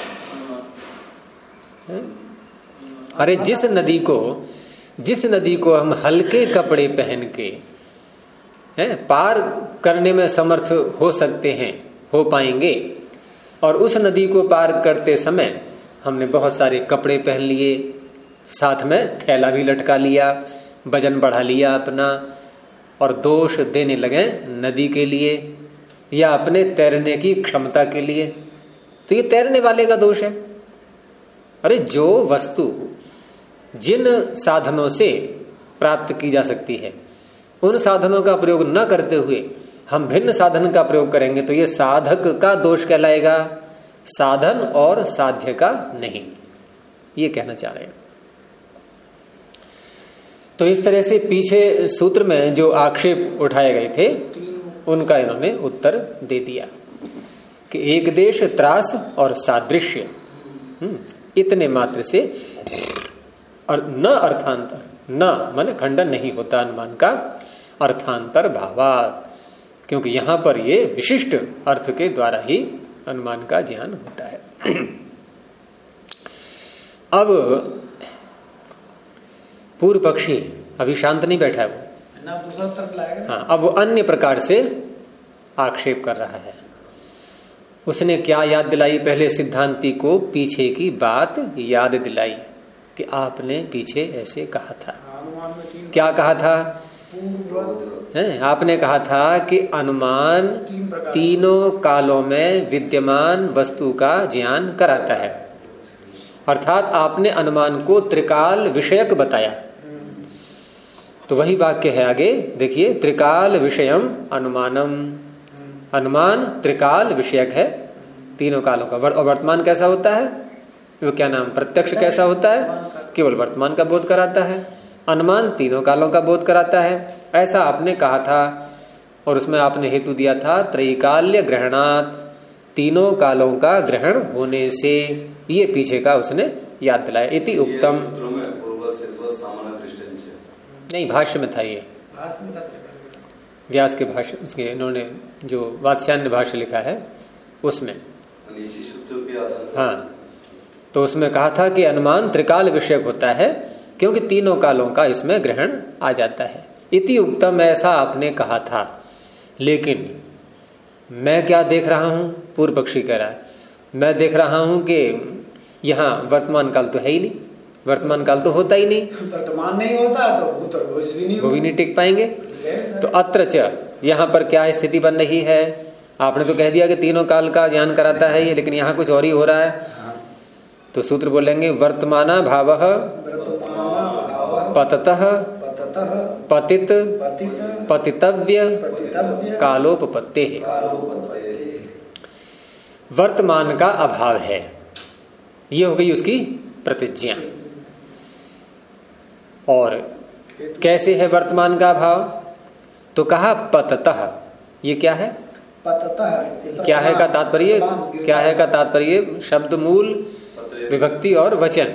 है? अरे जिस नदी को हम हल्के कपड़े पहन के पार करने में समर्थ हो सकते हैं, हो पाएंगे, और उस नदी को पार करते समय हमने बहुत सारे कपड़े पहन लिए, साथ में थैला भी लटका लिया, वजन बढ़ा लिया अपना, और दोष देने लगे नदी के लिए या अपने तैरने की क्षमता के लिए, तो ये तैरने वाले का दोष है। अरे जो वस्तु जिन साधनों से प्राप्त की जा सकती है, उन साधनों का प्रयोग न करते हुए हम भिन्न साधन का प्रयोग करेंगे, तो ये साधक का दोष कहलाएगा, साधन और साध्य का नहीं। ये कहना चाह रहे हैं। तो इस तरह से पीछे सूत्र में जो आक्षेप उठाए गए थे उनका इन्होंने उत्तर दे दिया कि एक देश त्रास और सादृश्य, इतने मात्र से और न अर्थांतर, न माने खंडन नहीं होता अनुमान का, अर्थांतर भावात, क्योंकि यहां पर ये विशिष्ट अर्थ के द्वारा ही अनुमान का ज्ञान होता है। अब पूर्व पक्षी अभी शांत नहीं बैठा है वो, दूसरा तर्क लाएगा। हाँ, अब वो अन्य प्रकार से आक्षेप कर रहा है। उसने क्या याद दिलाई? पहले सिद्धांती को पीछे की बात याद दिलाई कि आपने पीछे ऐसे कहा था। क्या कहा था? आपने कहा था कि अनुमान तीनों कालों में विद्यमान वस्तु का ज्ञान कराता है, अर्थात आपने अनुमान को त्रिकाल विषयक बताया। तो वही वाक्य है आगे देखिए, त्रिकाल विषयम अनुमानम, अनुमान त्रिकाल विषयक है तीनों कालों का। और वर्तमान कैसा होता है? वो क्या नाम, प्रत्यक्ष कैसा होता है? केवल वर्तमान का बोध कराता है। अनुमान तीनों कालों का बोध कराता है, ऐसा आपने कहा था। और उसमें आपने हेतु दिया था त्रैकाल्य ग्रहणात, तीनों कालों का ग्रहण होने से। ये पीछे का उसने याद दिलाया। इति उक्तम, नहीं भाष्य में था, ये व्यास के भाष्य, उसके इन्होंने जो वात्स्यायन भाष्य लिखा है उसमें, हाँ, तो उसमें कहा था कि अनुमान त्रिकाल विषयक होता है क्योंकि तीनों कालों का इसमें ग्रहण आ जाता है। इति उक्तम, ऐसा आपने कहा था। लेकिन मैं क्या देख रहा हूं? पूर्व पक्षी कह रहा है, मैं देख रहा हूं कि यहाँ वर्तमान काल तो है ही नहीं, वर्तमान काल तो होता ही नहीं, वर्तमान नहीं होता तो वो भी नहीं टिक पाएंगे। तो अत्र च, यहाँ पर क्या स्थिति बन रही है? आपने तो कह दिया कि तीनों काल का ज्ञान कराता है ये, लेकिन यहाँ कुछ और ही हो रहा है। तो सूत्र बोलेंगे वर्तमाना भावः पततः पतित पतितव्य कालोपपत्ते। वर्तमान का अभाव है, ये हो गई उसकी प्रतिज्ञा। और कैसे है वर्तमान का अभाव? तो कहा पततः। ये क्या है? पततः क्या है का तात्पर्य, क्या है का तात्पर्य? शब्द मूल विभक्ति और वचन।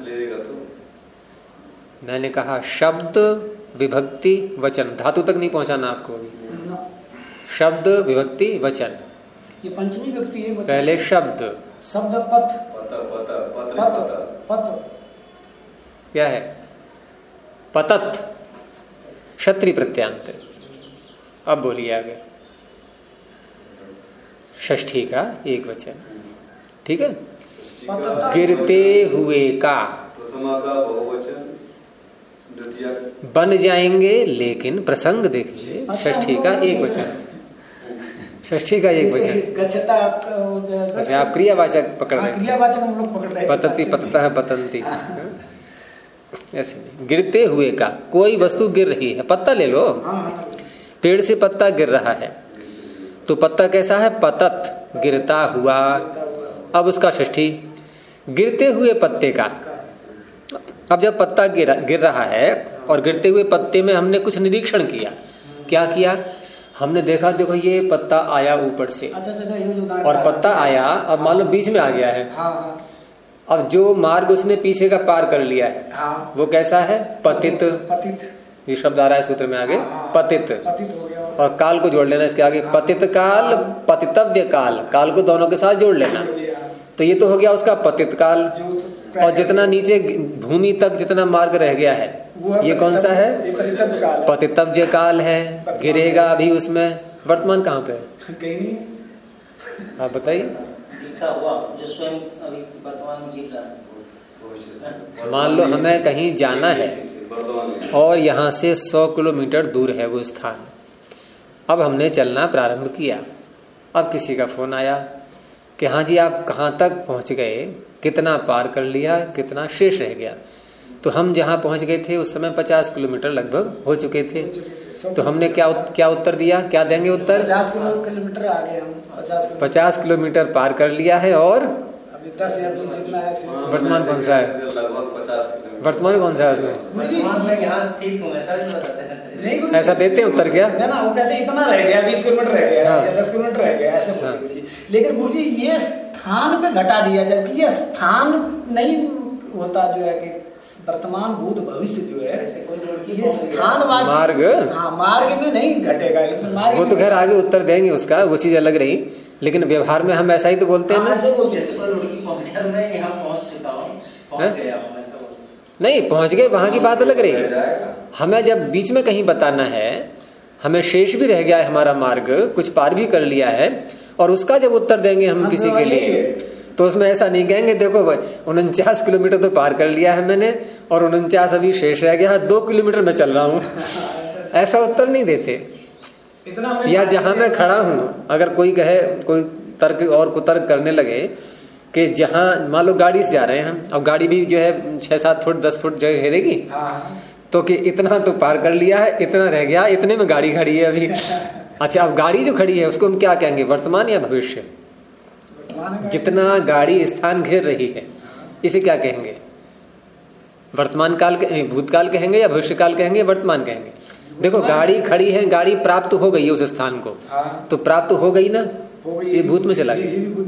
मैंने कहा शब्द विभक्ति वचन, धातु तक नहीं पहुंचाना आपको अभी। शब्द विभक्ति वचन, ये पंचमी व्यक्ति है। पहले शब्द, शब्द पथ, पत क्या है? पतत, क्षत्रि प्रत्यांत। अब बोलिए आगे, षष्ठी का एक वचन, ठीक है। गिरते हुए का बहुवचन, बन जाएंगे, लेकिन प्रसंग देखिए, षष्ठी का एक वचन, षष्ठी का एक वचन। अच्छा, आप क्रियावाचक पकड़ रहे हैं, क्रियावाचक हम लोग पकड़ रहे हैं। पतति पततः पतंती, ऐसे नहीं। गिरते हुए का, कोई वस्तु गिर रही है, पत्ता ले लो, पेड़ से पत्ता गिर रहा है, तो पत्ता कैसा है? पतत, गिरता हुआ। अब उसका षष्ठी, गिरते हुए पत्ते का। अब जब पत्ता गिर रहा है और गिरते हुए पत्ते में हमने कुछ निरीक्षण किया, क्या किया? हमने देखा, देखो ये पत्ता आया ऊपर से, और पत्ता आया, अब मान लो बीच में आ गया है। अब जो मार्ग उसने पीछे का पार कर लिया है, वो कैसा है? पतित। ये शब्द आ रहा है सूत्र में आगे, पतित। और काल को जोड़ लेना इसके आगे, पतित काल, पतितव्य काल, काल को दोनों के साथ जोड़ लेना। तो ये तो हो गया उसका पतित काल। और जितना नीचे भूमि तक जितना मार्ग रह गया है, ये कौन सा है? पतितव्य काल है, गिरेगा अभी उसमें। वर्तमान कहाँ पे है? कहीं नहीं। आप बताइए। जो स्वयं अभी वर्तमान में गिर रहा है। मान लो हमें कहीं जाना है और यहाँ से 100 किलोमीटर दूर है वो स्थान। अब हमने चलना प्रारंभ किया। अब किसी का फोन आया कि हाँ जी आप कहाँ तक पहुंच गए, कितना पार कर लिया, कितना शेष रह गया। तो हम जहाँ पहुंच गए थे उस समय 50 किलोमीटर लगभग हो चुके थे। तो हमने क्या उत्तर दिया? क्या देंगे उत्तर? 50 किलोमीटर आ गए हम। 50 किलोमीटर पार कर लिया है। और अभी 10 या 20 जितना है। वर्तमान कौन सा है? लगभग 50 किलोमीटर। वर्तमान कौन सा है उसमें? ऐसा देते हैं उत्तर क्या? ना वो कहते हैं इतना रह गया, 20 किलोमीटर रह गया या 10 किलोमीटर रह गया, ऐसे। लेकिन गुरु जी ये स्थान पे घटा दिया, जबकि ये स्थान नहीं होता जो है कि वर्तमान भूत भविष्य जो है ये स्थानवाची मार्ग, हाँ मार्ग में नहीं घटेगा, इसमें मार्ग वो तो खैर आगे उत्तर देंगे उसका, वो चीज अलग रही, लेकिन व्यवहार में हम ऐसा ही तो बोलते हैं ना। जैसे कोई लड़की पहुंच गया, मैं यहाँ पहुंच चुका हूँ, पहुंच गया हूँ, ऐसा बोलते नहीं पहुंच गए, वहां की बात अलग रही। हमें जब बीच में कहीं बताना है, हमें शेष भी रह गया है हमारा मार्ग, कुछ पार भी कर लिया है, और उसका जब उत्तर देंगे हम किसी के लिए, तो उसमें ऐसा नहीं कहेंगे देखो भाई 49 किलोमीटर तो पार कर लिया है मैंने और 49 अभी शेष रह गया, 2 किलोमीटर में चल रहा हूँ, ऐसा उत्तर नहीं देते। या जहां मैं खड़ा हूं, अगर कोई कहे, कोई तर्क और कुतर्क करने लगे कि जहां मान लो गाड़ी से जा रहे हैं हम, अब गाड़ी भी जो है 6-7 फुट 10 फुट जगह घेरेगी, तो कि इतना तो पार कर लिया है, इतना रह गया, इतने में गाड़ी खड़ी है अभी। अच्छा, अब गाड़ी जो खड़ी है उसको हम क्या कहेंगे, वर्तमान या भविष्य? जितना गाड़ी स्थान घेर रही है इसे क्या कहेंगे, वर्तमान काल, भूतकाल कहेंगे या भविष्य काल कहेंगे, वर्तमान कहेंगे? देखो गाड़ी खड़ी है, गाड़ी प्राप्त हो गई है उस स्थान को, तो प्राप्त हो गई ना, ये भूत में चला गया,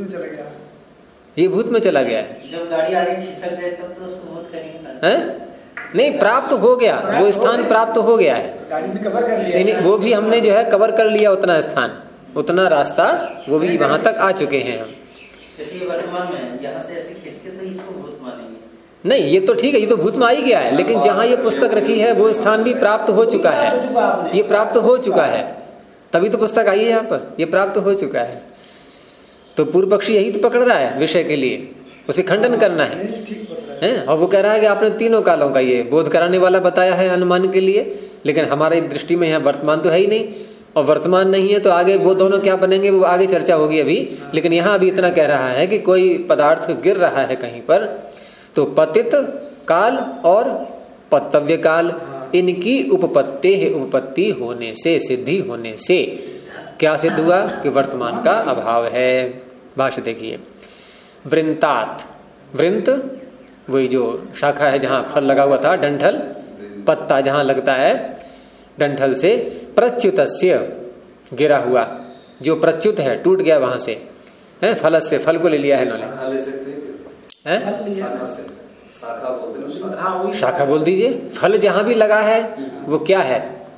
ये भूत में चला गया है। जब गाड़ी आगे खिसक जाए तब तो उसको भूत करेंगे हैं? नहीं, प्राप्त हो गया, वो स्थान प्राप्त हो गया है, नहीं वो भी हमने जो है कवर कर लिया, उतना स्थान, उतना रास्ता, वो भी वहां तक आ चुके हैं हम। जैसे वर्तमान में यहाँ से ऐसे खिसके तो इसको भूत मानेंगे? नहीं, ये तो ठीक है, ये तो भूत में आ ही गया है, लेकिन जहां ये पुस्तक रखी है वो स्थान भी प्राप्त हो चुका है, ये प्राप्त हो चुका है, तभी तो पुस्तक आई है यहाँ पर, ये प्राप्त हो चुका है। तो पूर्व पक्षी यही तो पकड़ रहा है विषय के लिए, उसे खंडन करना है, और वो कह रहा है कि आपने तीनों कालों का ये बोध कराने वाला बताया है अनुमान के लिए, लेकिन हमारी दृष्टि में यहाँ वर्तमान तो है ही नहीं, और वर्तमान नहीं है तो आगे वो दोनों क्या बनेंगे, वो आगे चर्चा होगी अभी। लेकिन यहाँ अभी इतना कह रहा है कि कोई पदार्थ गिर रहा है कहीं पर, तो पतित काल और पतव्य काल, इनकी उपपत्ति होने से, सिद्धि होने से क्या सिद्ध हुआ कि वर्तमान का अभाव है। भाष्य देखिए, वृंतात, वृंत वही जो शाखा है जहां फल लगा हुआ था, डंठल पत्ता जहां लगता है, डंठल से प्रच्युतस्य गिरा हुआ, जो प्रच्युत है टूट गया वहां से, है फलस से, फल को ले लिया है इन्होंने, शाखा बोल दीजिए। फल जहां भी लगा है वो क्या है,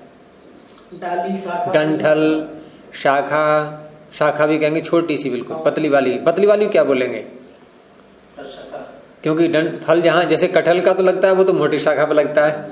डंठल, शाखा, शाखा भी कहेंगे छोटी सी बिल्कुल पतली वाली, पतली वाली क्या बोलेंगे, क्योंकि फल जहां जैसे कटहल का तो लगता है वो तो मोटी शाखा पर लगता है,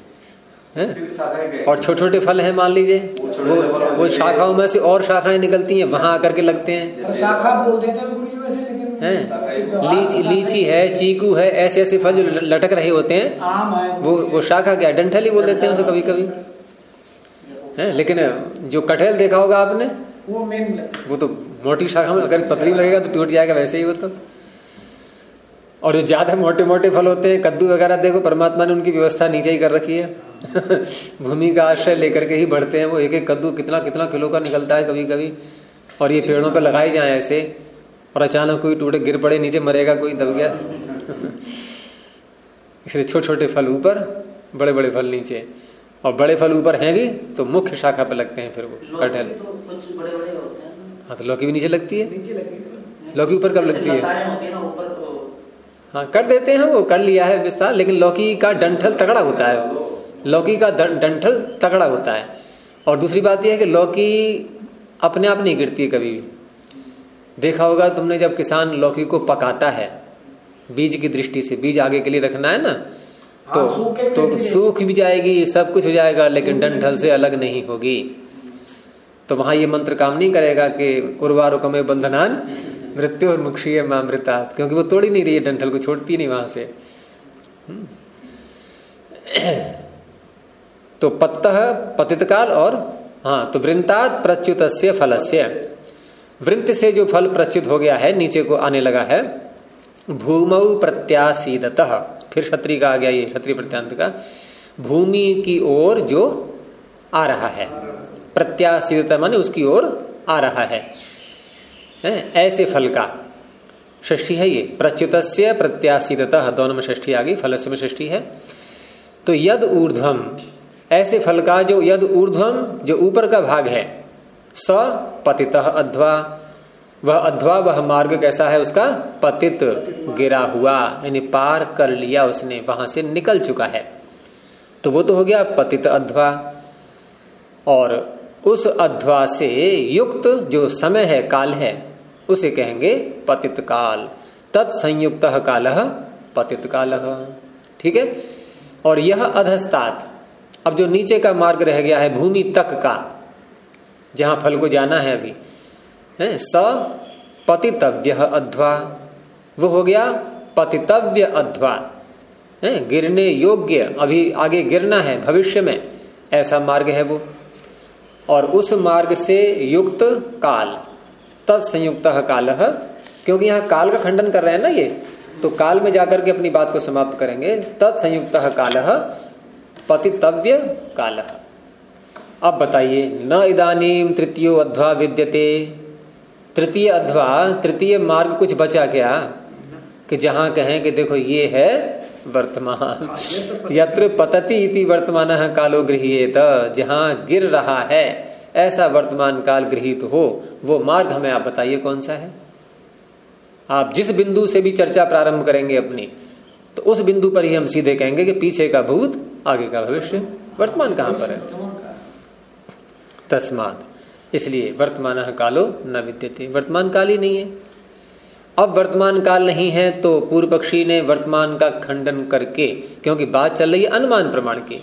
और छोटे छोटे फल हैं मान लीजिए, वो शाखाओं में से और शाखाएं निकलती हैं, वहां आकर के लगते हैं, शाखा बोल देते हैं गुरुजी वैसे, लेकिन लीची है, चीकू है, ऐसे ऐसे फल जो लटक रहे होते हैं, आम है, वो शाखा क्या, डंठल ही बोल देते हैं उसे कभी कभी, है। लेकिन जो कटहल देखा होगा आपने, वो मेन, वो तो मोटी शाखा में, अगर पतली लगेगा तो टूट जाएगा वैसे ही वो तो। और जो ज्यादा मोटे मोटे फल होते हैं, कद्दू वगैरह, देखो परमात्मा ने उनकी व्यवस्था नीचे ही कर रखी है भूमि का आश्रय लेकर के ही बढ़ते हैं वो, एक एक कद्दू कितना कितना किलो का निकलता है कभी कभी, और ये पेड़ों पे लगाए जाए ऐसे, और अचानक कोई टूटे गिर पड़े नीचे, मरेगा कोई, दब गया इसलिए छोटे छोटे फल ऊपर, बड़े बड़े फल नीचे, और बड़े फल ऊपर हैं भी तो मुख्य शाखा पे लगते हैं फिर वो कटहल। तो कुछ बड़े बड़े होते हैं, हाँ तो लौकी भी नीचे लगती है, नीचे लगी, लौकी ऊपर कब लगती है, होती है ना ऊपर, हाँ कर देते हैं, वो कर लिया है विस्तार, लेकिन लौकी का डंठल तगड़ा होता है, लौकी का डंठल तगड़ा होता है। और दूसरी बात यह है कि लौकी अपने आप नहीं गिरती है कभी भी, देखा होगा तुमने, जब किसान लौकी को पकाता है बीज की दृष्टि से, बीज आगे के लिए रखना है ना, तो सूख भी जाएगी, सब कुछ हो जाएगा, लेकिन डंठल से अलग नहीं होगी। तो वहां ये मंत्र काम नहीं करेगा कि उर्वारुकमे बंधनान मृत्यु और मुक्षीय मामृतात, क्योंकि वो तोड़ ही नहीं रही है डंठल को, छोड़ती नहीं वहां से। तो पत्तः पतित काल, और हाँ तो वृंतात प्रच्युतस्य फलस्य, वृंत से जो फल प्रच्युत हो गया है, नीचे को आने लगा है, भूमौ प्रत्यासीदतः, फिर क्षत्रिय का आ गया, ये क्षत्रिय प्रत्यांत का, भूमि की ओर जो आ रहा है, प्रत्यासीदतः माने उसकी ओर आ रहा है, ऐसे फल का षष्ठी है ये, प्रच्युतस्य प्रत्यासीदतः, दोनों में षष्ठी आ गई, फलस्य में षष्ठी है। तो यद ऊर्ध्वम, ऐसे फल का जो यद ऊर्ध्वम, जो ऊपर का भाग है, स पतितः अध्वा, वह अध्वा, वह मार्ग कैसा है उसका? पतित, गिरा हुआ, यानी पार कर लिया उसने, वहां से निकल चुका है। तो वो तो हो गया पतित अध्वा। और उस अध्वा से युक्त जो समय है, काल है, उसे कहेंगे पतित काल। तत्संयुक्त कालः पतित कालः। ठीक है। और यह अधस्तात, अब जो नीचे का मार्ग रह गया है भूमि तक का, जहां फल को जाना है अभी, है स पतितव्य अध्वा, वो हो गया पतितव्य अध्वा, है गिरने योग्य, अभी आगे गिरना है भविष्य में, ऐसा मार्ग है वो। और उस मार्ग से युक्त काल, तत्संयुक्त कालः, क्योंकि यहां काल का खंडन कर रहे हैं ना ये, तो काल में जाकर के अपनी बात को समाप्त करेंगे। तत्संयुक्त कालः पतितव्य कालः। अब बताइए, न इदानीम तृतीयो अध्वा विद्यते, तृतीय अध्वा, तृतीय मार्ग कुछ बचा क्या कि जहां कहें कि देखो ये है वर्तमान, यत्र पतति इति वर्तमानः कालो गृह्येत, जहां गिर रहा है ऐसा वर्तमान काल गृहीत हो, वो मार्ग हमें आप बताइए कौन सा है। आप जिस बिंदु से भी चर्चा प्रारंभ करेंगे अपनी, तो उस बिंदु पर ही हम सीधे कहेंगे कि पीछे का भूत, आगे का भविष्य, वर्तमान कहां पर है। तस्मात्, इसलिए वर्तमान कालो न विद्यते, वर्तमान काल ही नहीं है। अब वर्तमान काल नहीं है तो पूर्व पक्षी ने वर्तमान का खंडन करके, क्योंकि बात चल रही है अनुमान प्रमाण की,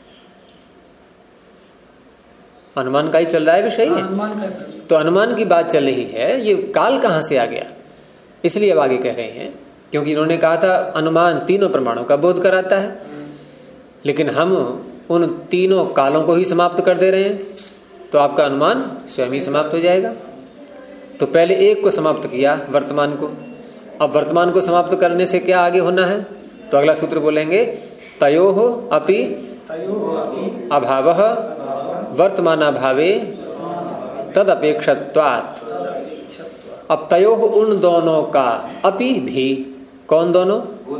अनुमान का ही चल रहा है विषय है, तो अनुमान की बात चल रही है, ये काल कहां से आ गया, इसलिए अब आगे कह रहे हैं। क्योंकि इन्होंने कहा था अनुमान तीनों प्रमाणों का बोध कराता है, लेकिन हम उन तीनों कालों को ही समाप्त कर दे रहे हैं, तो आपका अनुमान स्वयं ही समाप्त हो जाएगा। तो पहले एक को समाप्त किया, वर्तमान को। अब वर्तमान को समाप्त करने से क्या आगे होना है, तो अगला सूत्र बोलेंगे तयोः अपि अभावः वर्तमानाभावे तदपेक्षत्वात्। अब तयोः उन दोनों का, अपि भी, कौन दोनों?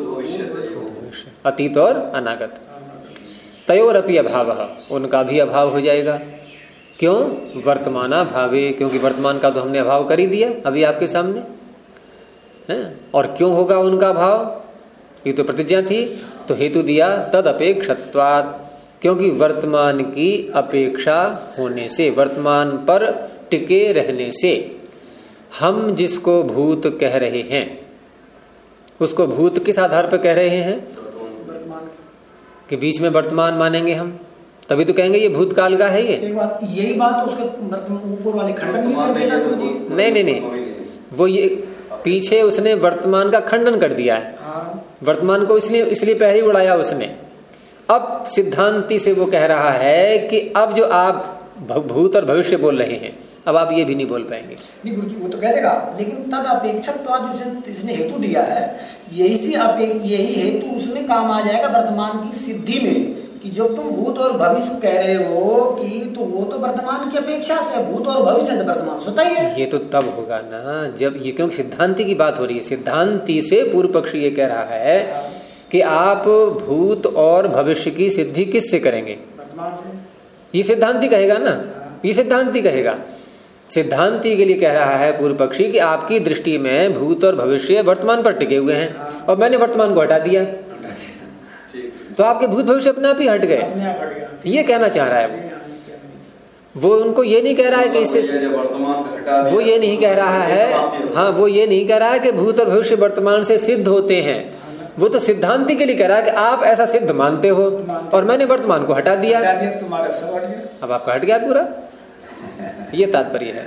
अतीत और अनागत। तयोरपि अभावः, उनका भी अभाव हो जाएगा। क्यों? वर्तमाना भावे, क्योंकि वर्तमान का तो हमने अभाव कर ही दिया अभी आपके सामने है। और क्यों होगा उनका अभाव? ये तो प्रतिज्ञा थी, तो हेतु दिया तद अपेक्षत्वात्, क्योंकि वर्तमान की अपेक्षा होने से, वर्तमान पर टिके रहने से, हम जिसको भूत कह रहे हैं उसको भूत किस आधार पर कह रहे हैं? कि बीच में वर्तमान मानेंगे हम, तभी तो कहेंगे ये भूतकाल का है। ये एक बात, यही बात तो उसके ऊपर वाले खंडन भी कर देना तो जी। नहीं, वो ये पीछे उसने वर्तमान का खंडन कर दिया है। वर्तमान को इसलिए पहले ही उड़ाया उसने। अब सिद्धांति से वो कह रहा है कि अब जो आप भूत और भविष्य बोल रहे हैं, अब आप ये भी नहीं बोल पाएंगे। नहीं गुरु जी, वो तो कह देगा, लेकिन तद अपेक्षित जो इसने हेतु दिया है, यही हेतु उसमें काम आ जाएगा वर्तमान की सिद्धि में, कि जब तुम भूत और भविष्य कह रहे हो कि, तो वो तो वर्तमान की अपेक्षा से, भूत और भविष्य तो वर्तमान होता ही है। ये तो तब होगा ना जब ये, क्योंकि सिद्धांति की बात हो रही है, सिद्धांति से पूर्व पक्षी ये कह रहा है कि आप भूत और भविष्य की सिद्धि किससे करेंगे? वर्तमान से। ये सिद्धांति कहेगा ना, ये सिद्धांति कहेगा। सिद्धांति के लिए कह रहा है पूर्व पक्षी कि आपकी दृष्टि में भूत और भविष्य वर्तमान पर टिके हुए हैं, और मैंने वर्तमान को हटा दिया, तो आपके भूत भविष्य अपने आप ही हट गए। ये कहना चाह रहा है वो उनको ये नहीं कह रहा है कि इससे, वो ये नहीं कह रहा है, हाँ वो ये नहीं कह रहा है कि भूत और भविष्य वर्तमान से सिद्ध होते हैं। वो तो सिद्धांति के लिए कह रहा है कि आप ऐसा सिद्ध मानते हो और मैंने वर्तमान को हटा दिया, तुम्हारा सब हट गया, अब आपका हट गया पूरा। ये तात्पर्य है।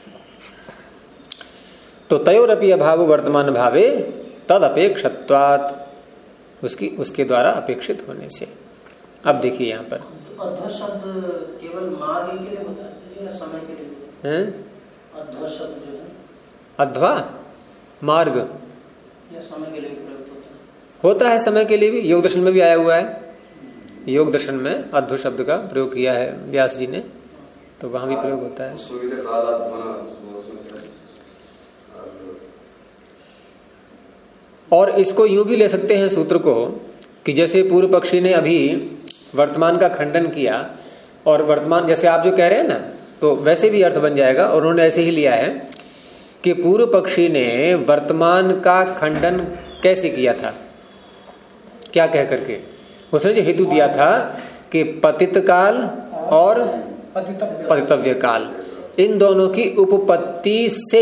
तो तयोरपि अभाव वर्तमान भावे तद अपेक्षत्वात्, उसके द्वारा अपेक्षित होने से। अब देखिए यहाँ पर अध्वा शब्द केवल मार्ग के लिए होता है या समय के लिए है? अध्वा शब्द जो है, अध्वा मार्ग या समय के लिए प्रयोग होता है, समय के लिए भी। योग दर्शन में भी आया हुआ है, योग दर्शन में अध्व शब्द का प्रयोग किया है व्यास जी ने, तो वहां भी प्रयोग होता है। और इसको यूं भी ले सकते हैं सूत्र को कि जैसे पूर्व पक्षी ने अभी वर्तमान का खंडन किया, और वर्तमान जैसे आप जो कह रहे हैं ना, तो वैसे भी अर्थ बन जाएगा। और उन्होंने ऐसे ही लिया है कि पूर्व पक्षी ने वर्तमान का खंडन कैसे किया था, क्या कह करके? उसने जो हेतु दिया था कि पतित काल और पतितव्य काल, इन दोनों की उपपत्ति से,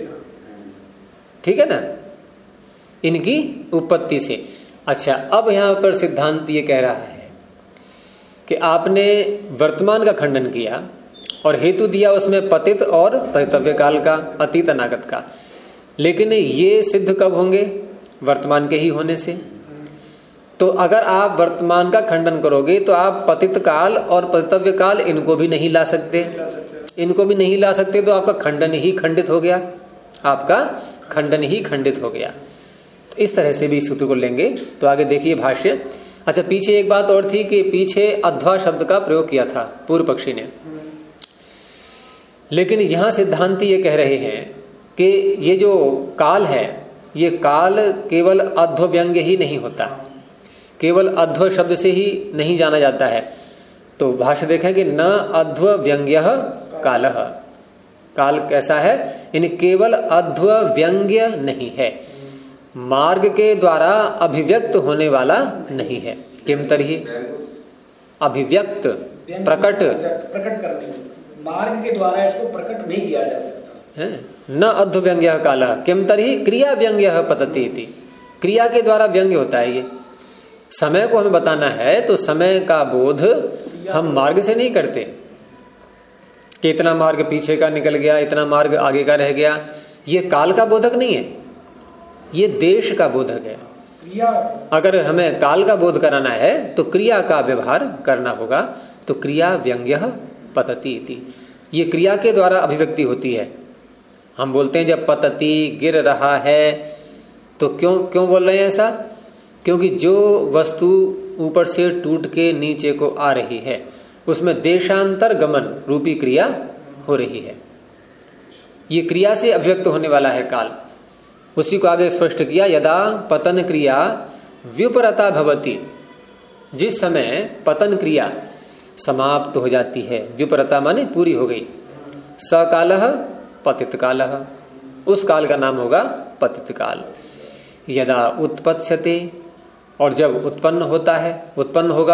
ठीक है ना, इनकी उपपत्ति से। अच्छा, अब यहां पर सिद्धांत ये कह रहा है कि आपने वर्तमान का खंडन किया और हेतु दिया उसमें पतित और पतितव्य काल का, अतीत अनागत का, लेकिन ये सिद्ध कब होंगे? वर्तमान के ही होने से। तो अगर आप वर्तमान का खंडन करोगे तो आप पतित काल और पतितव्य काल इनको भी नहीं ला सकते, इनको भी नहीं ला सकते, तो आपका खंडन ही खंडित हो गया, आपका खंडन ही खंडित हो गया। तो इस तरह से भी इस सूत्र को लेंगे। तो आगे देखिए भाष्य। अच्छा, पीछे एक बात और थी कि पीछे अध्वा शब्द का प्रयोग किया था पूर्व पक्षी ने, लेकिन यहां सिद्धांत ये कह रहे हैं कि ये जो काल है, ये काल केवल अध्व व्यंग्य ही नहीं होता, केवल अध्व शब्द से ही नहीं जाना जाता है। तो भाष्य देखें कि न अध्व व्यंग्य कालः, काल कैसा है? यानी केवल अध्व व्यंग्य नहीं है, मार्ग के द्वारा अभिव्यक्त होने वाला नहीं है। किम तर्हि? अभिव्यक्त, प्रकट करने, मार्ग के द्वारा इसको प्रकट नहीं किया जा सकता है। न अध्व व्यंग्य कालः किम तर्हि क्रिया व्यंग्य पतति इति, क्रिया के द्वारा व्यंग्य होता है। ये समय को हमें बताना है तो समय का बोध हम मार्ग से नहीं करते कि इतना मार्ग पीछे का निकल गया, इतना मार्ग आगे का रह गया। ये काल का बोधक नहीं है, ये देश का बोधक है। अगर हमें काल का बोध कराना है तो क्रिया का व्यवहार करना होगा। तो क्रिया व्यंग्य पतति इति, ये क्रिया के द्वारा अभिव्यक्ति होती है। हम बोलते हैं जब पतति, गिर रहा है, तो क्यों बोल रहे हैं ऐसा? क्योंकि जो वस्तु ऊपर से टूट के नीचे को आ रही है उसमें देशांतर गमन रूपी क्रिया हो रही है। ये क्रिया से अभिव्यक्त होने वाला है काल। उसी को आगे स्पष्ट किया, यदा पतन क्रिया व्युपरता भवति, जिस समय पतन क्रिया समाप्त हो जाती है, व्युपरता माने पूरी हो गई, स कालः पतित कालः, उस काल का नाम होगा पतित काल। यदा उत्पत्स्यते, और जब उत्पन्न होता है, उत्पन्न होगा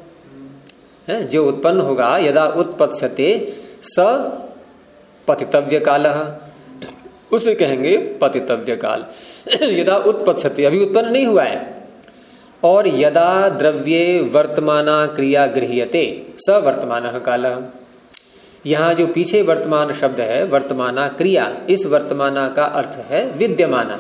जो उत्पन्न होगा, यदा उत्पत्स्यते स पतितव्य कालः, उसे कहेंगे पतितव्य काल। यदा उत्पत्स्यते, अभी उत्पन्न नहीं हुआ है। और यदा द्रव्ये वर्तमाना क्रिया गृह्यते स वर्तमानः कालः, यहां जो पीछे वर्तमान शब्द है, वर्तमाना क्रिया, इस वर्तमाना का अर्थ है विद्यमाना।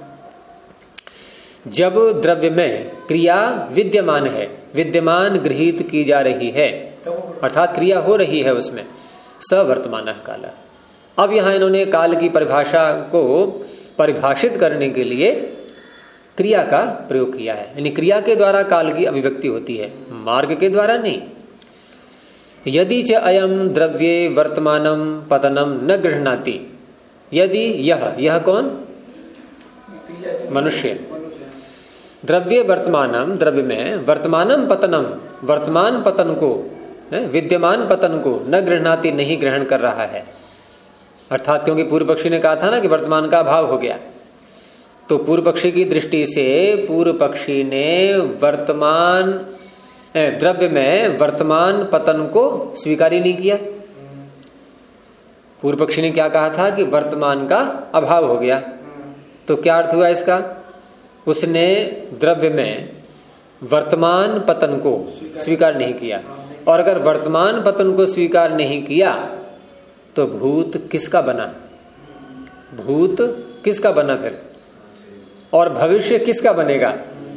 जब द्रव्य में क्रिया विद्यमान है, विद्यमान गृहीत की जा रही है, अर्थात क्रिया हो रही है उसमें, स वर्तमानः कालः। अब यहां इन्होंने काल की परिभाषा को परिभाषित करने के लिए क्रिया का प्रयोग किया है, यानी क्रिया के द्वारा काल की अभिव्यक्ति होती है, मार्ग के द्वारा नहीं। यदि च अयम द्रव्ये वर्तमानम पतनम न गृह्णाति, यदि यह कौन? मनुष्य। द्रव्ये वर्तमानम, द्रव्य में, वर्तमानम पतनम, वर्तमान पतन को, विद्यमान पतन को, न गृह्णाति, नहीं ग्रहण कर रहा है। अर्थात क्योंकि पूर्व पक्षी ने कहा था ना कि वर्तमान का अभाव हो गया, तो पूर्व पक्षी की दृष्टि से पूर्व पक्षी ने वर्तमान द्रव्य में वर्तमान पतन को स्वीकार ही नहीं किया। पूर्व पक्षी ने क्या कहा था कि वर्तमान का अभाव हो गया। तो क्या अर्थ हुआ इसका? उसने द्रव्य में वर्तमान पतन को स्वीकार नहीं किया, और अगर वर्तमान पतन को स्वीकार नहीं किया तो भूत किसका बना? भूत किसका बना फिर? और भविष्य किसका बनेगा?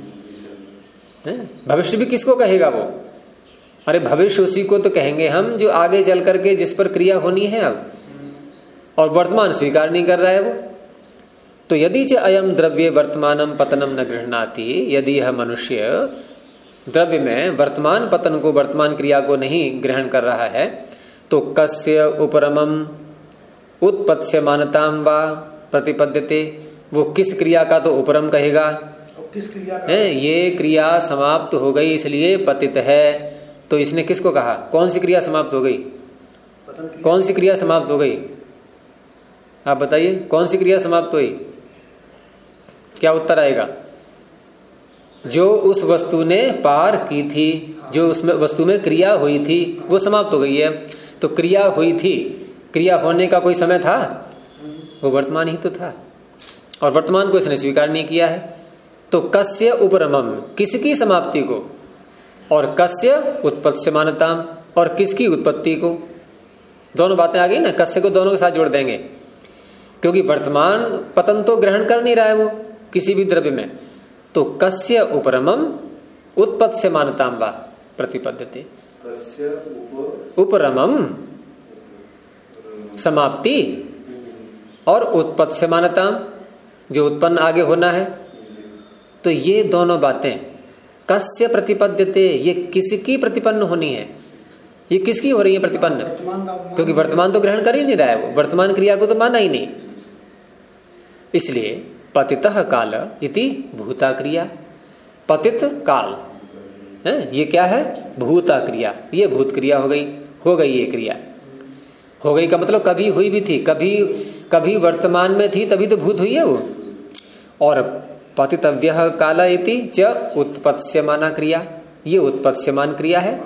भविष्य भी किसको कहेगा वो? अरे भविष्य उसी को तो कहेंगे हम जो आगे चल करके जिस पर क्रिया होनी है अब, और वर्तमान स्वीकार नहीं कर रहा है वो। तो यदि च अयम द्रव्ये वर्तमानम पतनम न गृह्णाति, यदि यह मनुष्य द्रव्य में वर्तमान पतन को, वर्तमान क्रिया को नहीं ग्रहण कर रहा है, तो कस्य उपरमम उत्पत्स्यमानताम वा प्रतिपद्यते, वो किस क्रिया का तो उपरम कहेगा? किस क्रिया है ये क्रिया समाप्त हो गई इसलिए पतित है। तो इसने किसको कहा? कौन सी क्रिया समाप्त हो गई? कौन सी क्रिया समाप्त हो गई? आप बताइए कौन सी क्रिया समाप्त हुई? क्या उत्तर आएगा? जो उस वस्तु ने पार की थी, जो उसमें वस्तु में क्रिया हुई थी वो समाप्त हो गई है। तो क्रिया हुई थी, क्रिया होने का कोई समय था? वो वर्तमान ही तो था, और वर्तमान को इसने स्वीकार नहीं किया है। तो कस्य उपरमम, किसकी समाप्ति को, और कस्य उत्पत्स्यमानताम, और किसकी उत्पत्ति को। दोनों बातें आ गई ना, कस्य को दोनों के साथ जोड़ देंगे, क्योंकि वर्तमान पतन तो ग्रहण कर नहीं रहा है वो किसी भी द्रव्य में। तो कस्य उपरमम उत्पत्स्यमानताम वा प्रतिपद्यते। उपरमम समाप्ति, और उत्पत्स्यमानताम जो उत्पन्न आगे होना है। तो ये दोनों बातें कस्य प्रतिपद्यते, ये किसकी प्रतिपन्न होनी है? ये किसकी हो रही है प्रतिपन्न? क्योंकि वर्तमान तो ग्रहण कर ही नहीं रहा है, वो वर्तमान क्रिया को तो माना ही नहीं। इसलिए पतितः काल इति भूता क्रिया। पतित काल है, ये क्या है? भूता क्रिया। ये भूत क्रिया हो गई ये क्रिया हो गई का मतलब कभी हुई भी थी, कभी वर्तमान में थी, तभी तो भूत हुई है वो। और पतितव्यः काल इति च उत्पत्स्यमाना क्रिया, ये उत्पत्स्यमान क्रिया है।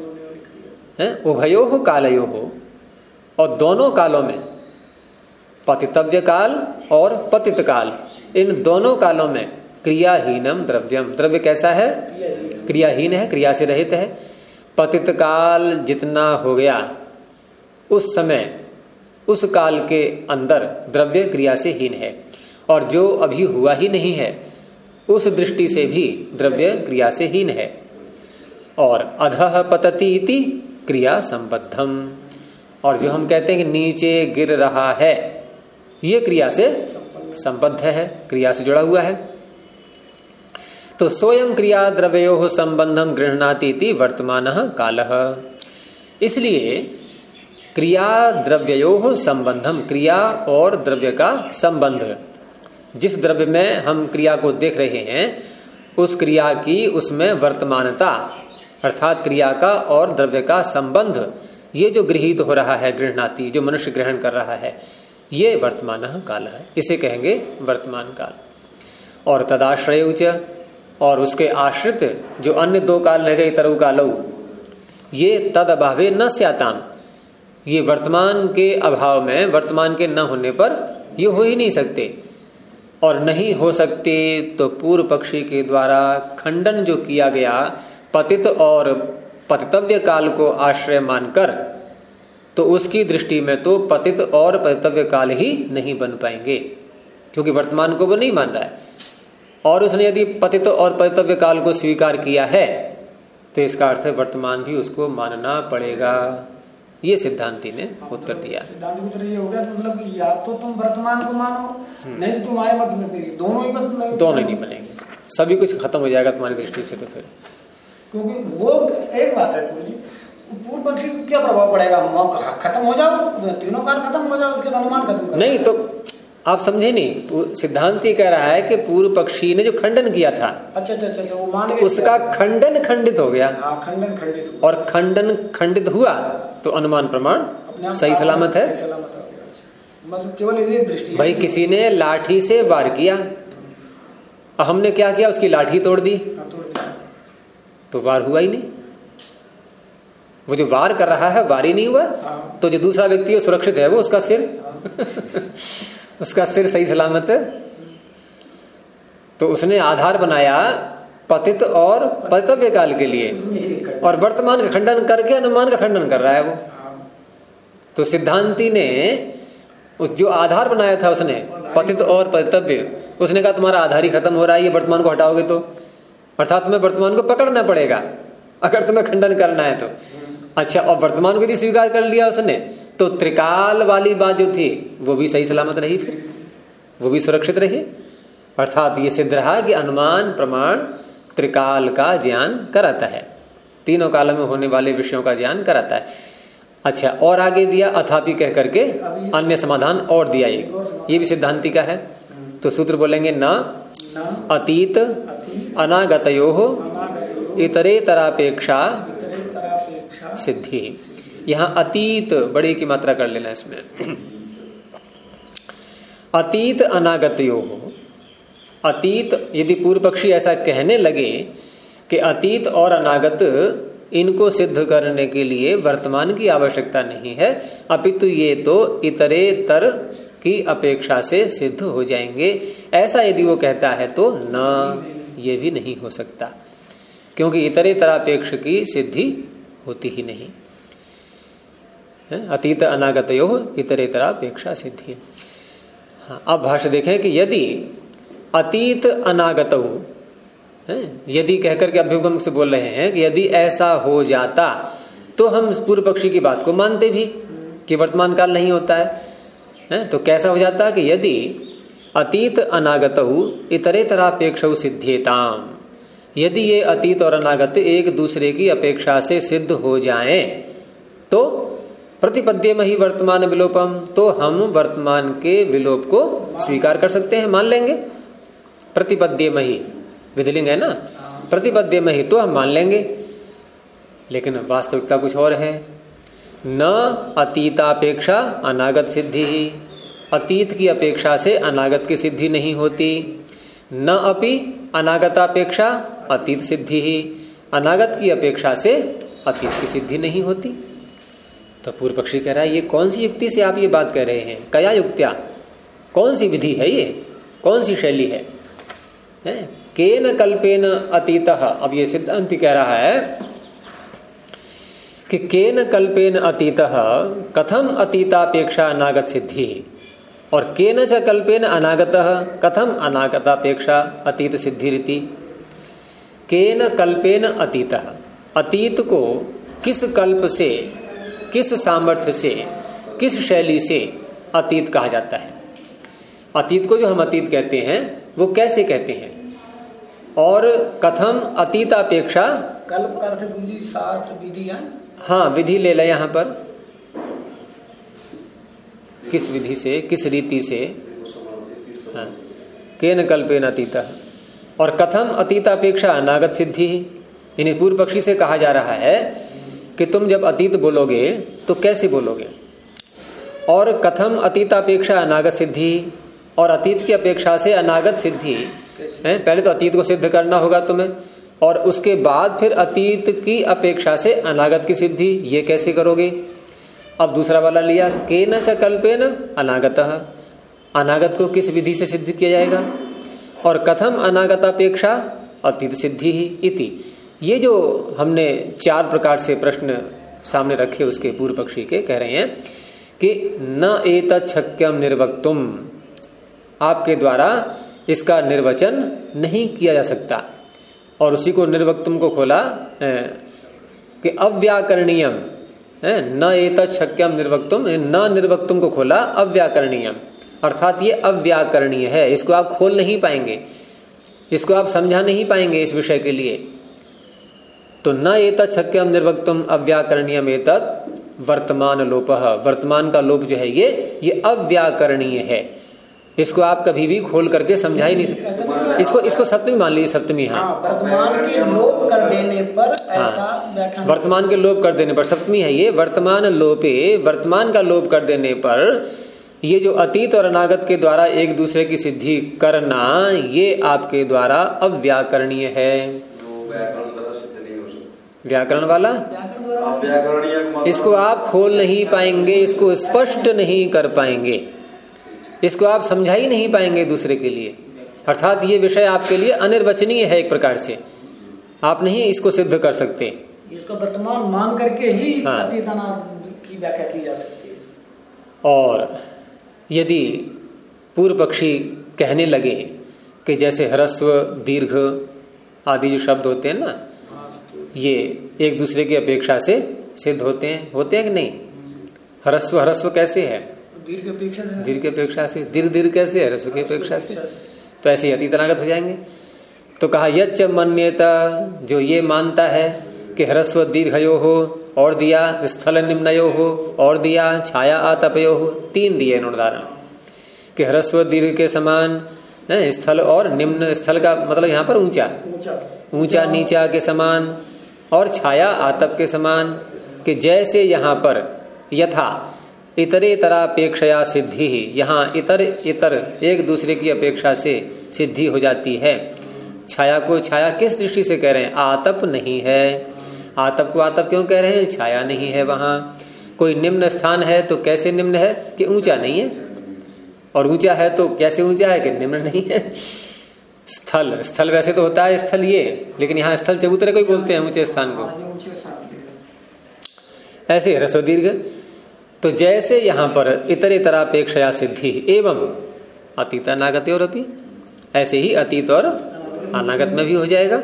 उभयोः कालयोः, और दोनों कालों में, पतितव्य काल और पतित काल, इन दोनों कालों में क्रियाहीनम द्रव्यम, द्रव्य कैसा है? क्रियाहीन है, क्रिया से रहित है। पतित काल जितना हो गया उस समय, उस काल के अंदर द्रव्य क्रिया से हीन है, और जो अभी हुआ ही नहीं है उस दृष्टि से भी द्रव्य क्रिया से हीन है। और अधः पतति इति क्रिया संबद्धम, और जो हम कहते हैं कि नीचे गिर रहा है, ये क्रिया से संबद्ध है, क्रिया से जुड़ा हुआ है। तो स्वयं क्रिया द्रव्योः संबंधम गृह्णाति इति वर्तमानः कालः। इसलिए क्रिया द्रव्योः संबंधम, क्रिया और द्रव्य का संबंध, जिस द्रव्य में हम क्रिया को देख रहे हैं उस क्रिया की उसमें वर्तमानता, अर्थात क्रिया का और द्रव्य का संबंध, ये जो गृहीत हो रहा है, गृह्णाति, जो मनुष्य ग्रहण कर रहा है, ये वर्तमान काल है, इसे कहेंगे वर्तमान काल। और तदाश्रय उच, और उसके आश्रित जो अन्य दो काल रह गए, तरु कालौ, ये तद अभावे न स्याताम, ये वर्तमान के अभाव में, वर्तमान के न होने पर ये हो ही नहीं सकते। और नहीं हो सकते तो पूर्व पक्षी के द्वारा खंडन जो किया गया पतित और पतितव्य काल को आश्रय मानकर, तो उसकी दृष्टि में तो पतित और पतितव्य काल ही नहीं बन पाएंगे, क्योंकि वर्तमान को वो नहीं मान रहा है। और उसने यदि पतित और पतितव्य काल को स्वीकार किया है तो इसका अर्थ है वर्तमान भी उसको मानना पड़ेगा। ये सिद्धांति ने उत्तर दिया। सिद्धांत उत्तर ये हो गया, मतलब कि या तो तुम वर्तमान को मानो, नहीं तो तुम्हारे मत में फिर दोनों ही दोनों नहीं बनेंगे, सभी कुछ खत्म हो जाएगा तुम्हारी दृष्टि से। तो फिर क्योंकि वो एक बात है गुरु जी, पूर्व पक्षी को क्या प्रभाव पड़ेगा? खत्म हो जाओ, तीनों काल खत्म हो जाओ, उसके अनुमान खत्म कर। नहीं, तो आप समझे नहीं, सिद्धांति कह रहा है कि पूर्व पक्षी ने जो खंडन किया था, अच्छा, वो मान तो उसका खंडन खंडित हो गया। हाँ, खंडन खंडित, और खंडन खंडित हुआ तो अनुमान प्रमाण सही सलामत है। केवल ये दृष्टि, भाई किसी ने लाठी से वार किया, हमने क्या किया, उसकी लाठी तोड़ दी, तो वार हुआ ही नहीं। वो जो वार कर रहा है वार ही नहीं हुआ, तो जो दूसरा व्यक्ति है सुरक्षित है, वो उसका सिर उसका सिर सही सलामत है। तो उसने आधार बनाया पतित और पतितव्य काल के लिए, और वर्तमान का खंडन करके अनुमान का खंडन कर रहा है वो। तो सिद्धांति ने उस जो आधार बनाया था उसने पतित और पतितव्य, उसने कहा तुम्हारा आधार ही खत्म हो रहा है, ये वर्तमान को हटाओगे तो, अर्थात तुम्हें वर्तमान को पकड़ना पड़ेगा अगर तुम्हें खंडन करना है तो। अच्छा, और वर्तमान को यदि स्वीकार कर लिया उसने, तो त्रिकाल वाली बात जो थी वो भी सही सलामत रही, फिर वो भी सुरक्षित रही। अर्थात ये सिद्ध रहा कि अनुमान प्रमाण त्रिकाल का ज्ञान कराता है, तीनों कालों में होने वाले विषयों का ज्ञान कराता है। अच्छा, और आगे दिया अथापि कह करके अन्य समाधान और दिया, ये भी सिद्धांति का है। तो सूत्र बोलेंगे न अतीत अनागतयोः इतरेतरापेक्षा सिद्धि। यहां अतीत बड़े की मात्रा कर लेना इसमें। अतीत अनागतयोः, अतीत यदि पूर्व पक्षी ऐसा कहने लगे कि अतीत और अनागत इनको सिद्ध करने के लिए वर्तमान की आवश्यकता नहीं है, अपितु ये तो इतरेतर की अपेक्षा से सिद्ध हो जाएंगे, ऐसा यदि वो कहता है तो न, ये भी नहीं हो सकता, क्योंकि इतरेतरापेक्ष की सिद्धि होती ही नहीं। अतीत अनागतयोः इतरेतरापेक्षा सिद्धि। हाँ, अब भाष्य देखें कि यदि अतीत अनागतौ, यदि कहकर के अभ्युगम से बोल रहे हैं कि यदि ऐसा हो जाता तो हम पूर्व पक्षी की बात को मानते भी कि वर्तमान काल नहीं होता है, तो कैसा हो जाता कि यदि अतीत अनागतौ इतरेतरापेक्षौ सिद्ध्येताम, यदि ये अतीत और अनागत एक दूसरे की अपेक्षा से सिद्ध हो जाएं तो प्रतिपद्येमहि वर्तमान विलोपम, तो हम वर्तमान के विलोप को स्वीकार कर सकते हैं, मान लेंगे। प्रतिपद्येमहि विधिलिंग है ना, प्रतिपद्येमहि तो हम मान लेंगे, लेकिन वास्तविकता कुछ और है। न अतीतापेक्षा अनागत सिद्धि ही, अतीत की अपेक्षा से अनागत की सिद्धि नहीं होती। न अपि अनागतापेक्षा अतीत सिद्धि ही, अनागत की अपेक्षा से अतीत की सिद्धि नहीं होती। तो पूर्व पक्षी कह रहा है ये कौन सी युक्ति से आप ये बात कह रहे हैं, कया युक्त्या, कौन सी विधि है, ये कौन सी शैली है? केन कल्पेन अतीतः, अब ये सिद्धांति कह रहा है कि केन कल्पेन अतीतः कथम अतीतापेक्षा अनागत सिद्धि, और केन च कल्पेन अनागतः कथम अनागतापेक्षा अतीत सिद्धि रीति। केन कल्पेन अतीतः, अतीत को किस कल्प से, किस सामर्थ्य से, किस शैली से अतीत कहा जाता है। अतीत को जो हम अतीत कहते हैं वो कैसे कहते हैं, और कथम अतीतापेक्षा, कल्प का अर्थ विधि, शास्त्र विधि है। हाँ, विधि ले ले यहां पर, किस विधि से, किस रीति से। हाँ, केन कल्पेन अतीतः, और कथम अतीतापेक्षा अनागत सिद्धि। इन्हें पूर्व पक्षी से कहा जा रहा है कि तुम जब अतीत बोलोगे तो कैसे बोलोगे, और कथम अतीतापेक्षा अनागत सिद्धि, और अतीत की अपेक्षा से अनागत सिद्धि है। पहले तो अतीत को सिद्ध करना होगा तुम्हें, और उसके बाद फिर अतीत की अपेक्षा से अनागत की सिद्धि, ये कैसे करोगे। अब दूसरा वाला लिया, केन च कल्पेन अनागतः, अनागत को किस विधि से सिद्ध किया जाएगा, और कथम अनागतापेक्षा अतीत सिद्धि ही इति। ये जो हमने चार प्रकार से प्रश्न सामने रखे उसके पूर्व पक्षी के कह रहे हैं कि न एतत् शक्यम निर्वक्तुम, आपके द्वारा इसका निर्वचन नहीं किया जा सकता। और उसी को निर्वक्तुम को खोला कि अव्याकरणीयम, न एतत् शक्यम निर्वक्तुम, न निर्वक्तुम को खोला अव्याकरणीयम, अर्थात ये अव्याकरणीय है, इसको आप खोल नहीं पाएंगे, इसको आप समझा नहीं पाएंगे इस विषय के लिए। तो न एतत् शक्यम निर्वक्तुम अव्याकरणीयम एतत् वर्तमान लोपः, वर्तमान का लोप जो है ये अव्याकरणीय है, इसको आप कभी भी खोल करके समझा ही नहीं सकते। इसको सप्तमी मान लीजिए, सप्तमी। हाँ, वर्तमान के लोप कर देने पर ऐसा व्याख्यान, वर्तमान के लोप कर देने पर, सप्तमी है ये, वर्तमान लोपे, वर्तमान का लोप कर देने पर ये जो अतीत और अनागत के द्वारा एक दूसरे की सिद्धि करना, ये आपके द्वारा अव्याकरणीय है। व्याकरण वाला इसको आप खोल नहीं पाएंगे, इसको स्पष्ट नहीं कर पाएंगे, इसको आप समझा ही नहीं पाएंगे दूसरे के लिए, अर्थात ये विषय आपके लिए अनिर्वचनीय है, एक प्रकार से आप नहीं इसको सिद्ध कर सकते। इसको वर्तमान मान करके ही अतीत अनागत की व्याख्या की जा सकती है। और यदि पूर्व पक्षी कहने लगे कि जैसे ह्रस्व दीर्घ आदि जो शब्द होते हैं ना, ये एक दूसरे की अपेक्षा से सिद्ध होते हैं कि नहीं। ह्रस्व ह्रस्व कैसे है, दीर्घ की अपेक्षा से, दीर्घ कैसे है, ह्रस्व की अपेक्षा से, तो ऐसे अतीत अनागत हो जाएंगे। तो कहा यच्च मन्येता, जो ये मानता है कि ह्रस्व दीर्घयो हो, और दिया स्थल निम्नयो हो, और दिया छाया आतपयो हो, तीन दिए उदाहरण कि ह्रस्व दीर्घ के समान, स्थल और निम्न, स्थल का मतलब यहाँ पर ऊंचा नीचा के समान, और छाया आतप के समान, कि जैसे यहाँ पर यथा इतरेतरापेक्षया सिद्धि, यहाँ इतर इतर एक दूसरे की अपेक्षा से सिद्धि हो जाती है। छाया को छाया किस दृष्टि से कह रहे हैं? आतप नहीं है। आतप को आतप क्यों कह रहे हैं? छाया नहीं है वहां। कोई निम्न स्थान है तो कैसे निम्न है? कि ऊंचा नहीं है, और ऊंचा है तो कैसे ऊंचा है? कि निम्न नहीं है। स्थल, स्थल वैसे तो होता है स्थल ये, लेकिन यहाँ स्थल चबूतरे को ही बोलते हैं ऊंचे स्थान को। ऐसे ह्रस्व दीर्घ। तो जैसे यहां पर इतरेतरापेक्षया सिद्धि एवं अतीत अनागत और अपि, ऐसे ही अतीत और अनागत में भी हो जाएगा।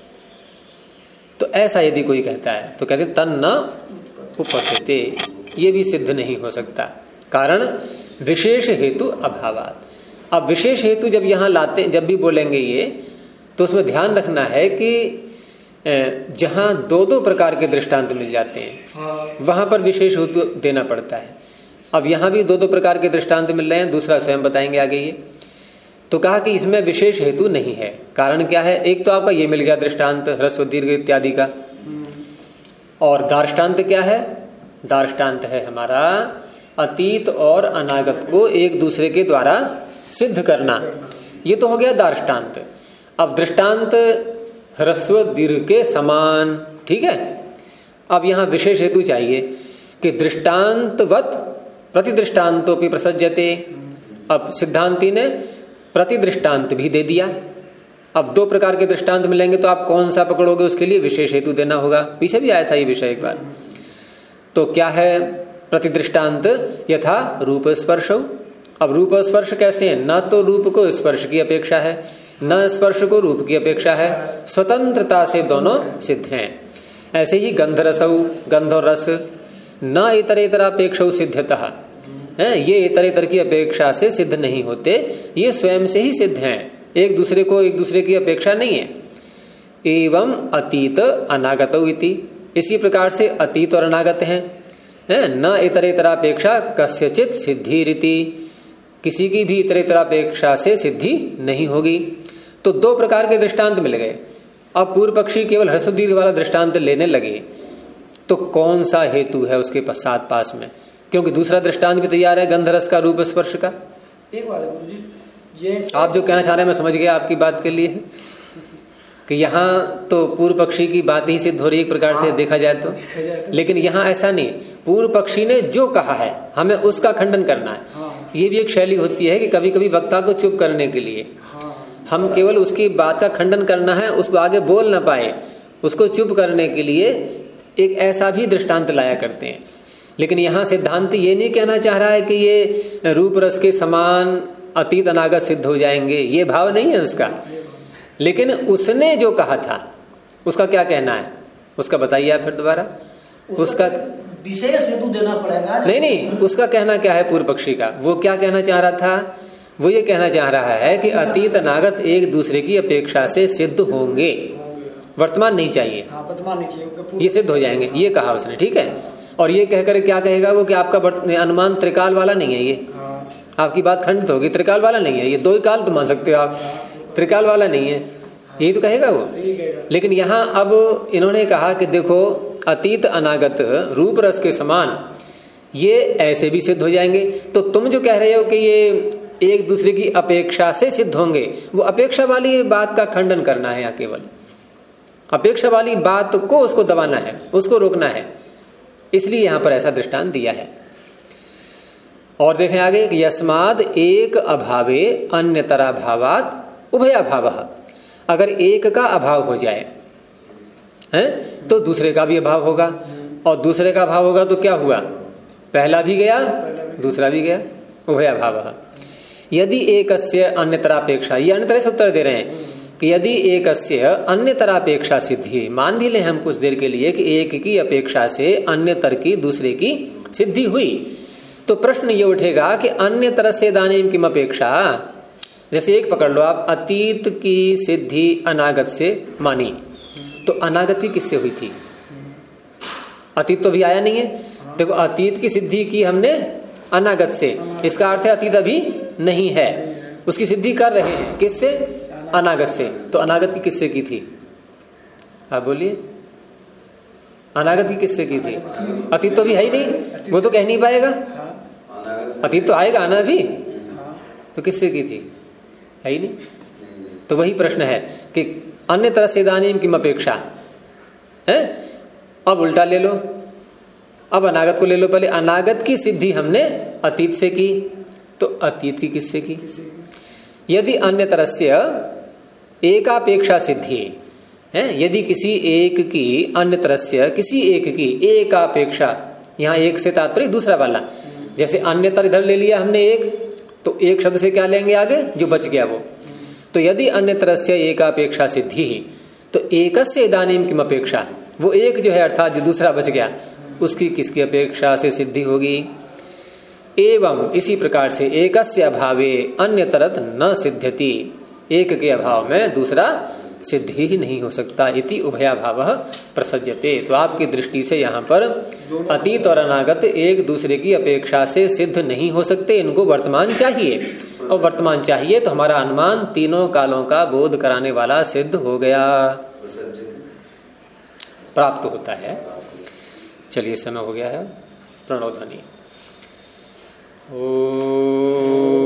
तो ऐसा यदि कोई कहता है तो कहते तन न उपपद्यते, ये भी सिद्ध नहीं हो सकता। कारण विशेष हेतु अभावात। अब विशेष हेतु जब यहां लाते, जब भी बोलेंगे ये, तो उसमें ध्यान रखना है कि जहां दो दो प्रकार के दृष्टांत मिल जाते हैं वहां पर विशेष हेतु देना पड़ता है। अब यहां भी दो दो प्रकार के दृष्टांत मिल रहे हैं, दूसरा स्वयं बताएंगे आगे ये। तो कहा कि इसमें विशेष हेतु नहीं है। कारण क्या है? एक तो आपका ये मिल गया दृष्टांत ह्रस्व दीर्घ इत्यादि का, और दार्ष्टान्त क्या है? दार्ष्टान्त है हमारा अतीत और अनागत को एक दूसरे के द्वारा सिद्ध करना। ये तो हो गया दार्ष्टान्त। अब दृष्टांत ह्रस्व दीर्घ के समान, ठीक है। अब यहां विशेष हेतु चाहिए कि दृष्टांतवत प्रतिदृष्टांतोपि प्रसज्यते। अब सिद्धांती ने प्रतिदृष्टांत भी दे दिया। अब दो प्रकार के दृष्टांत मिलेंगे तो आप कौन सा पकड़ोगे, उसके लिए विशेष हेतु देना होगा। पीछे भी आया था ये विषय एक बार। तो क्या है प्रतिदृष्टांत? यथा रूप स्पर्श। अब रूप स्पर्श कैसे है? न तो रूप को स्पर्श की अपेक्षा है, न स्पर्श को रूप की अपेक्षा है, स्वतंत्रता से दोनों सिद्ध हैं। ऐसे ही गंध रसौ, गंध और रस न इतरेतरापेक्ष सिद्धतः, ये इतरेतर की अपेक्षा से सिद्ध नहीं होते, ये स्वयं से ही सिद्ध हैं, एक दूसरे को एक दूसरे की अपेक्षा नहीं है। एवं अतीत अनागतौ इति, इसी प्रकार से अतीत और अनागत हैं। न इतरेतरापेक्षा कस्यचित सिद्धि रीति, किसी की भी इतरेतरापेक्षा से सिद्धि नहीं होगी। तो दो प्रकार के दृष्टांत मिल गए। अब पूर्व पक्षी केवल ह्रस्व दीर्घ वाला दृष्टांत लेने लगे, तो कौन सा हेतु है उसके पश्चात पास में? क्योंकि दूसरा दृष्टांत भी तैयार है गंध रस का, रूप स्पर्श का। एक बात है गुरुजी, आप जो कहना चाह रहे हैं मैं समझ गया आपकी बात के लिए, कि यहाँ तो पूर्व पक्षी की बात ही सिद्ध हो रही है एक प्रकार से देखा जाए तो, लेकिन यहाँ ऐसा नहीं। पूर्व पक्षी ने जो कहा है हमें उसका खंडन करना है। ये भी एक शैली होती है कि कभी कभी वक्ता को चुप करने के लिए हम केवल उसकी बात का खंडन करना है, उसको आगे बोल ना पाए, उसको चुप करने के लिए एक ऐसा भी दृष्टांत लाया करते हैं। लेकिन यहाँ सिद्धांत ये नहीं कहना चाह रहा है कि ये रूप रस के समान अतीत अनागत सिद्ध हो जाएंगे, ये भाव नहीं है उसका। लेकिन उसने जो कहा था उसका क्या कहना है, उसका बताइए आप फिर दोबारा। उसका विशेष हेतु देना पड़ेगा। नहीं, उसका कहना क्या है पूर्व पक्षी का? वो क्या कहना चाह रहा था? वो ये कहना चाह रहा है कि अतीत अनागत एक दूसरे की अपेक्षा से सिद्ध होंगे, वर्तमान नहीं चाहिए, वर्तमान नहीं चाहिए, ये सिद्ध हो जाएंगे, ये कहा उसने, ठीक है। और ये कहकर क्या कहेगा वो कि आपका अनुमान त्रिकाल वाला नहीं है, ये आपकी बात खंडित होगी, त्रिकाल वाला नहीं है, ये दो ही काल तो मान सकते हो आप, त्रिकाल वाला नहीं है, यही तो कहेगा वो। लेकिन यहाँ अब इन्होंने कहा कि देखो अतीत अनागत रूप रस के समान ये ऐसे भी सिद्ध हो जाएंगे। तो तुम जो कह रहे हो कि ये एक दूसरे की अपेक्षा से सिद्ध होंगे, वो अपेक्षा वाली बात का खंडन करना है, या केवल अपेक्षा वाली बात को उसको दबाना है, उसको रोकना है, इसलिए यहां पर ऐसा दृष्टांत दिया है। और देखें आगे, यस्माद एक अभावे अन्यतरा भावात उभयाभावः, अगर एक का अभाव हो जाए है तो दूसरे का भी अभाव होगा, और दूसरे का अभाव होगा तो क्या हुआ? पहला भी गया दूसरा भी गया, उभयाभावः। यदि एकस्य अन्यतरापेक्षा, ये अन्यतर से उत्तर दे रहे हैं कि यदि एकस्य अन्यतरापेक्षा सिद्धि, मान भी ले हम कुछ देर के लिए कि एक की अपेक्षा से अन्यतर की दूसरे की सिद्धि हुई, तो प्रश्न ये उठेगा कि अन्यतर से दानीम किम अपेक्षा। जैसे एक पकड़ लो आप, अतीत की सिद्धि अनागत से मानी, तो अनागत की किससे हुई थी? अतीत तो भी आया नहीं है। देखो अतीत की सिद्धि की हमने अनागत से, इसका अर्थ है अतीत अभी नहीं है, उसकी सिद्धि कर रहे हैं, किससे? अनागत से। तो अनागत की किससे की थी? आप बोलिए, अनागत की किससे की थी? अतीत तो भी है ही नहीं, वो तो कह नहीं पाएगा, अतीत तो आएगा ना अभी, तो किससे की थी, है ही नहीं। तो वही प्रश्न है कि अन्य तरह से इदानीम किम अपेक्षा है। अब उल्टा ले लो, अब अनागत को ले लो। पहले अनागत की सिद्धि हमने अतीत से की, तो अतीत की किससे की। यदि अन्य तरह से एकापेक्षा सिद्धि है, यदि किसी एक की अन्य तरह से किसी एक की एकापेक्षा, यहां एक से तात्पर्य दूसरा वाला, जैसे अन्यतर इधर ले लिया हमने एक, तो एक शब्द से क्या लेंगे आगे, जो बच गया वो। तो यदि अन्य तरह से एकापेक्षा सिद्धि ही, तो एकस्य इदानीम किम अपेक्षा, वो एक जो है अर्थात जो दूसरा बच गया उसकी किसकी अपेक्षा से सिद्धि होगी। एवं इसी प्रकार से एकस्य अभावे अन्यतरत न सिद्ध्यति, एक के अभाव में दूसरा सिद्ध ही नहीं हो सकता। इति उभयाभाव प्रसज्यते। तो आपकी दृष्टि से यहाँ पर अतीत और अनागत एक दूसरे की अपेक्षा से सिद्ध नहीं हो सकते, इनको वर्तमान चाहिए, और वर्तमान चाहिए तो हमारा अनुमान तीनों कालों का बोध कराने वाला सिद्ध हो गया, प्राप्त होता है। चलिए समय हो गया है, प्रणव ध्वनि। ओ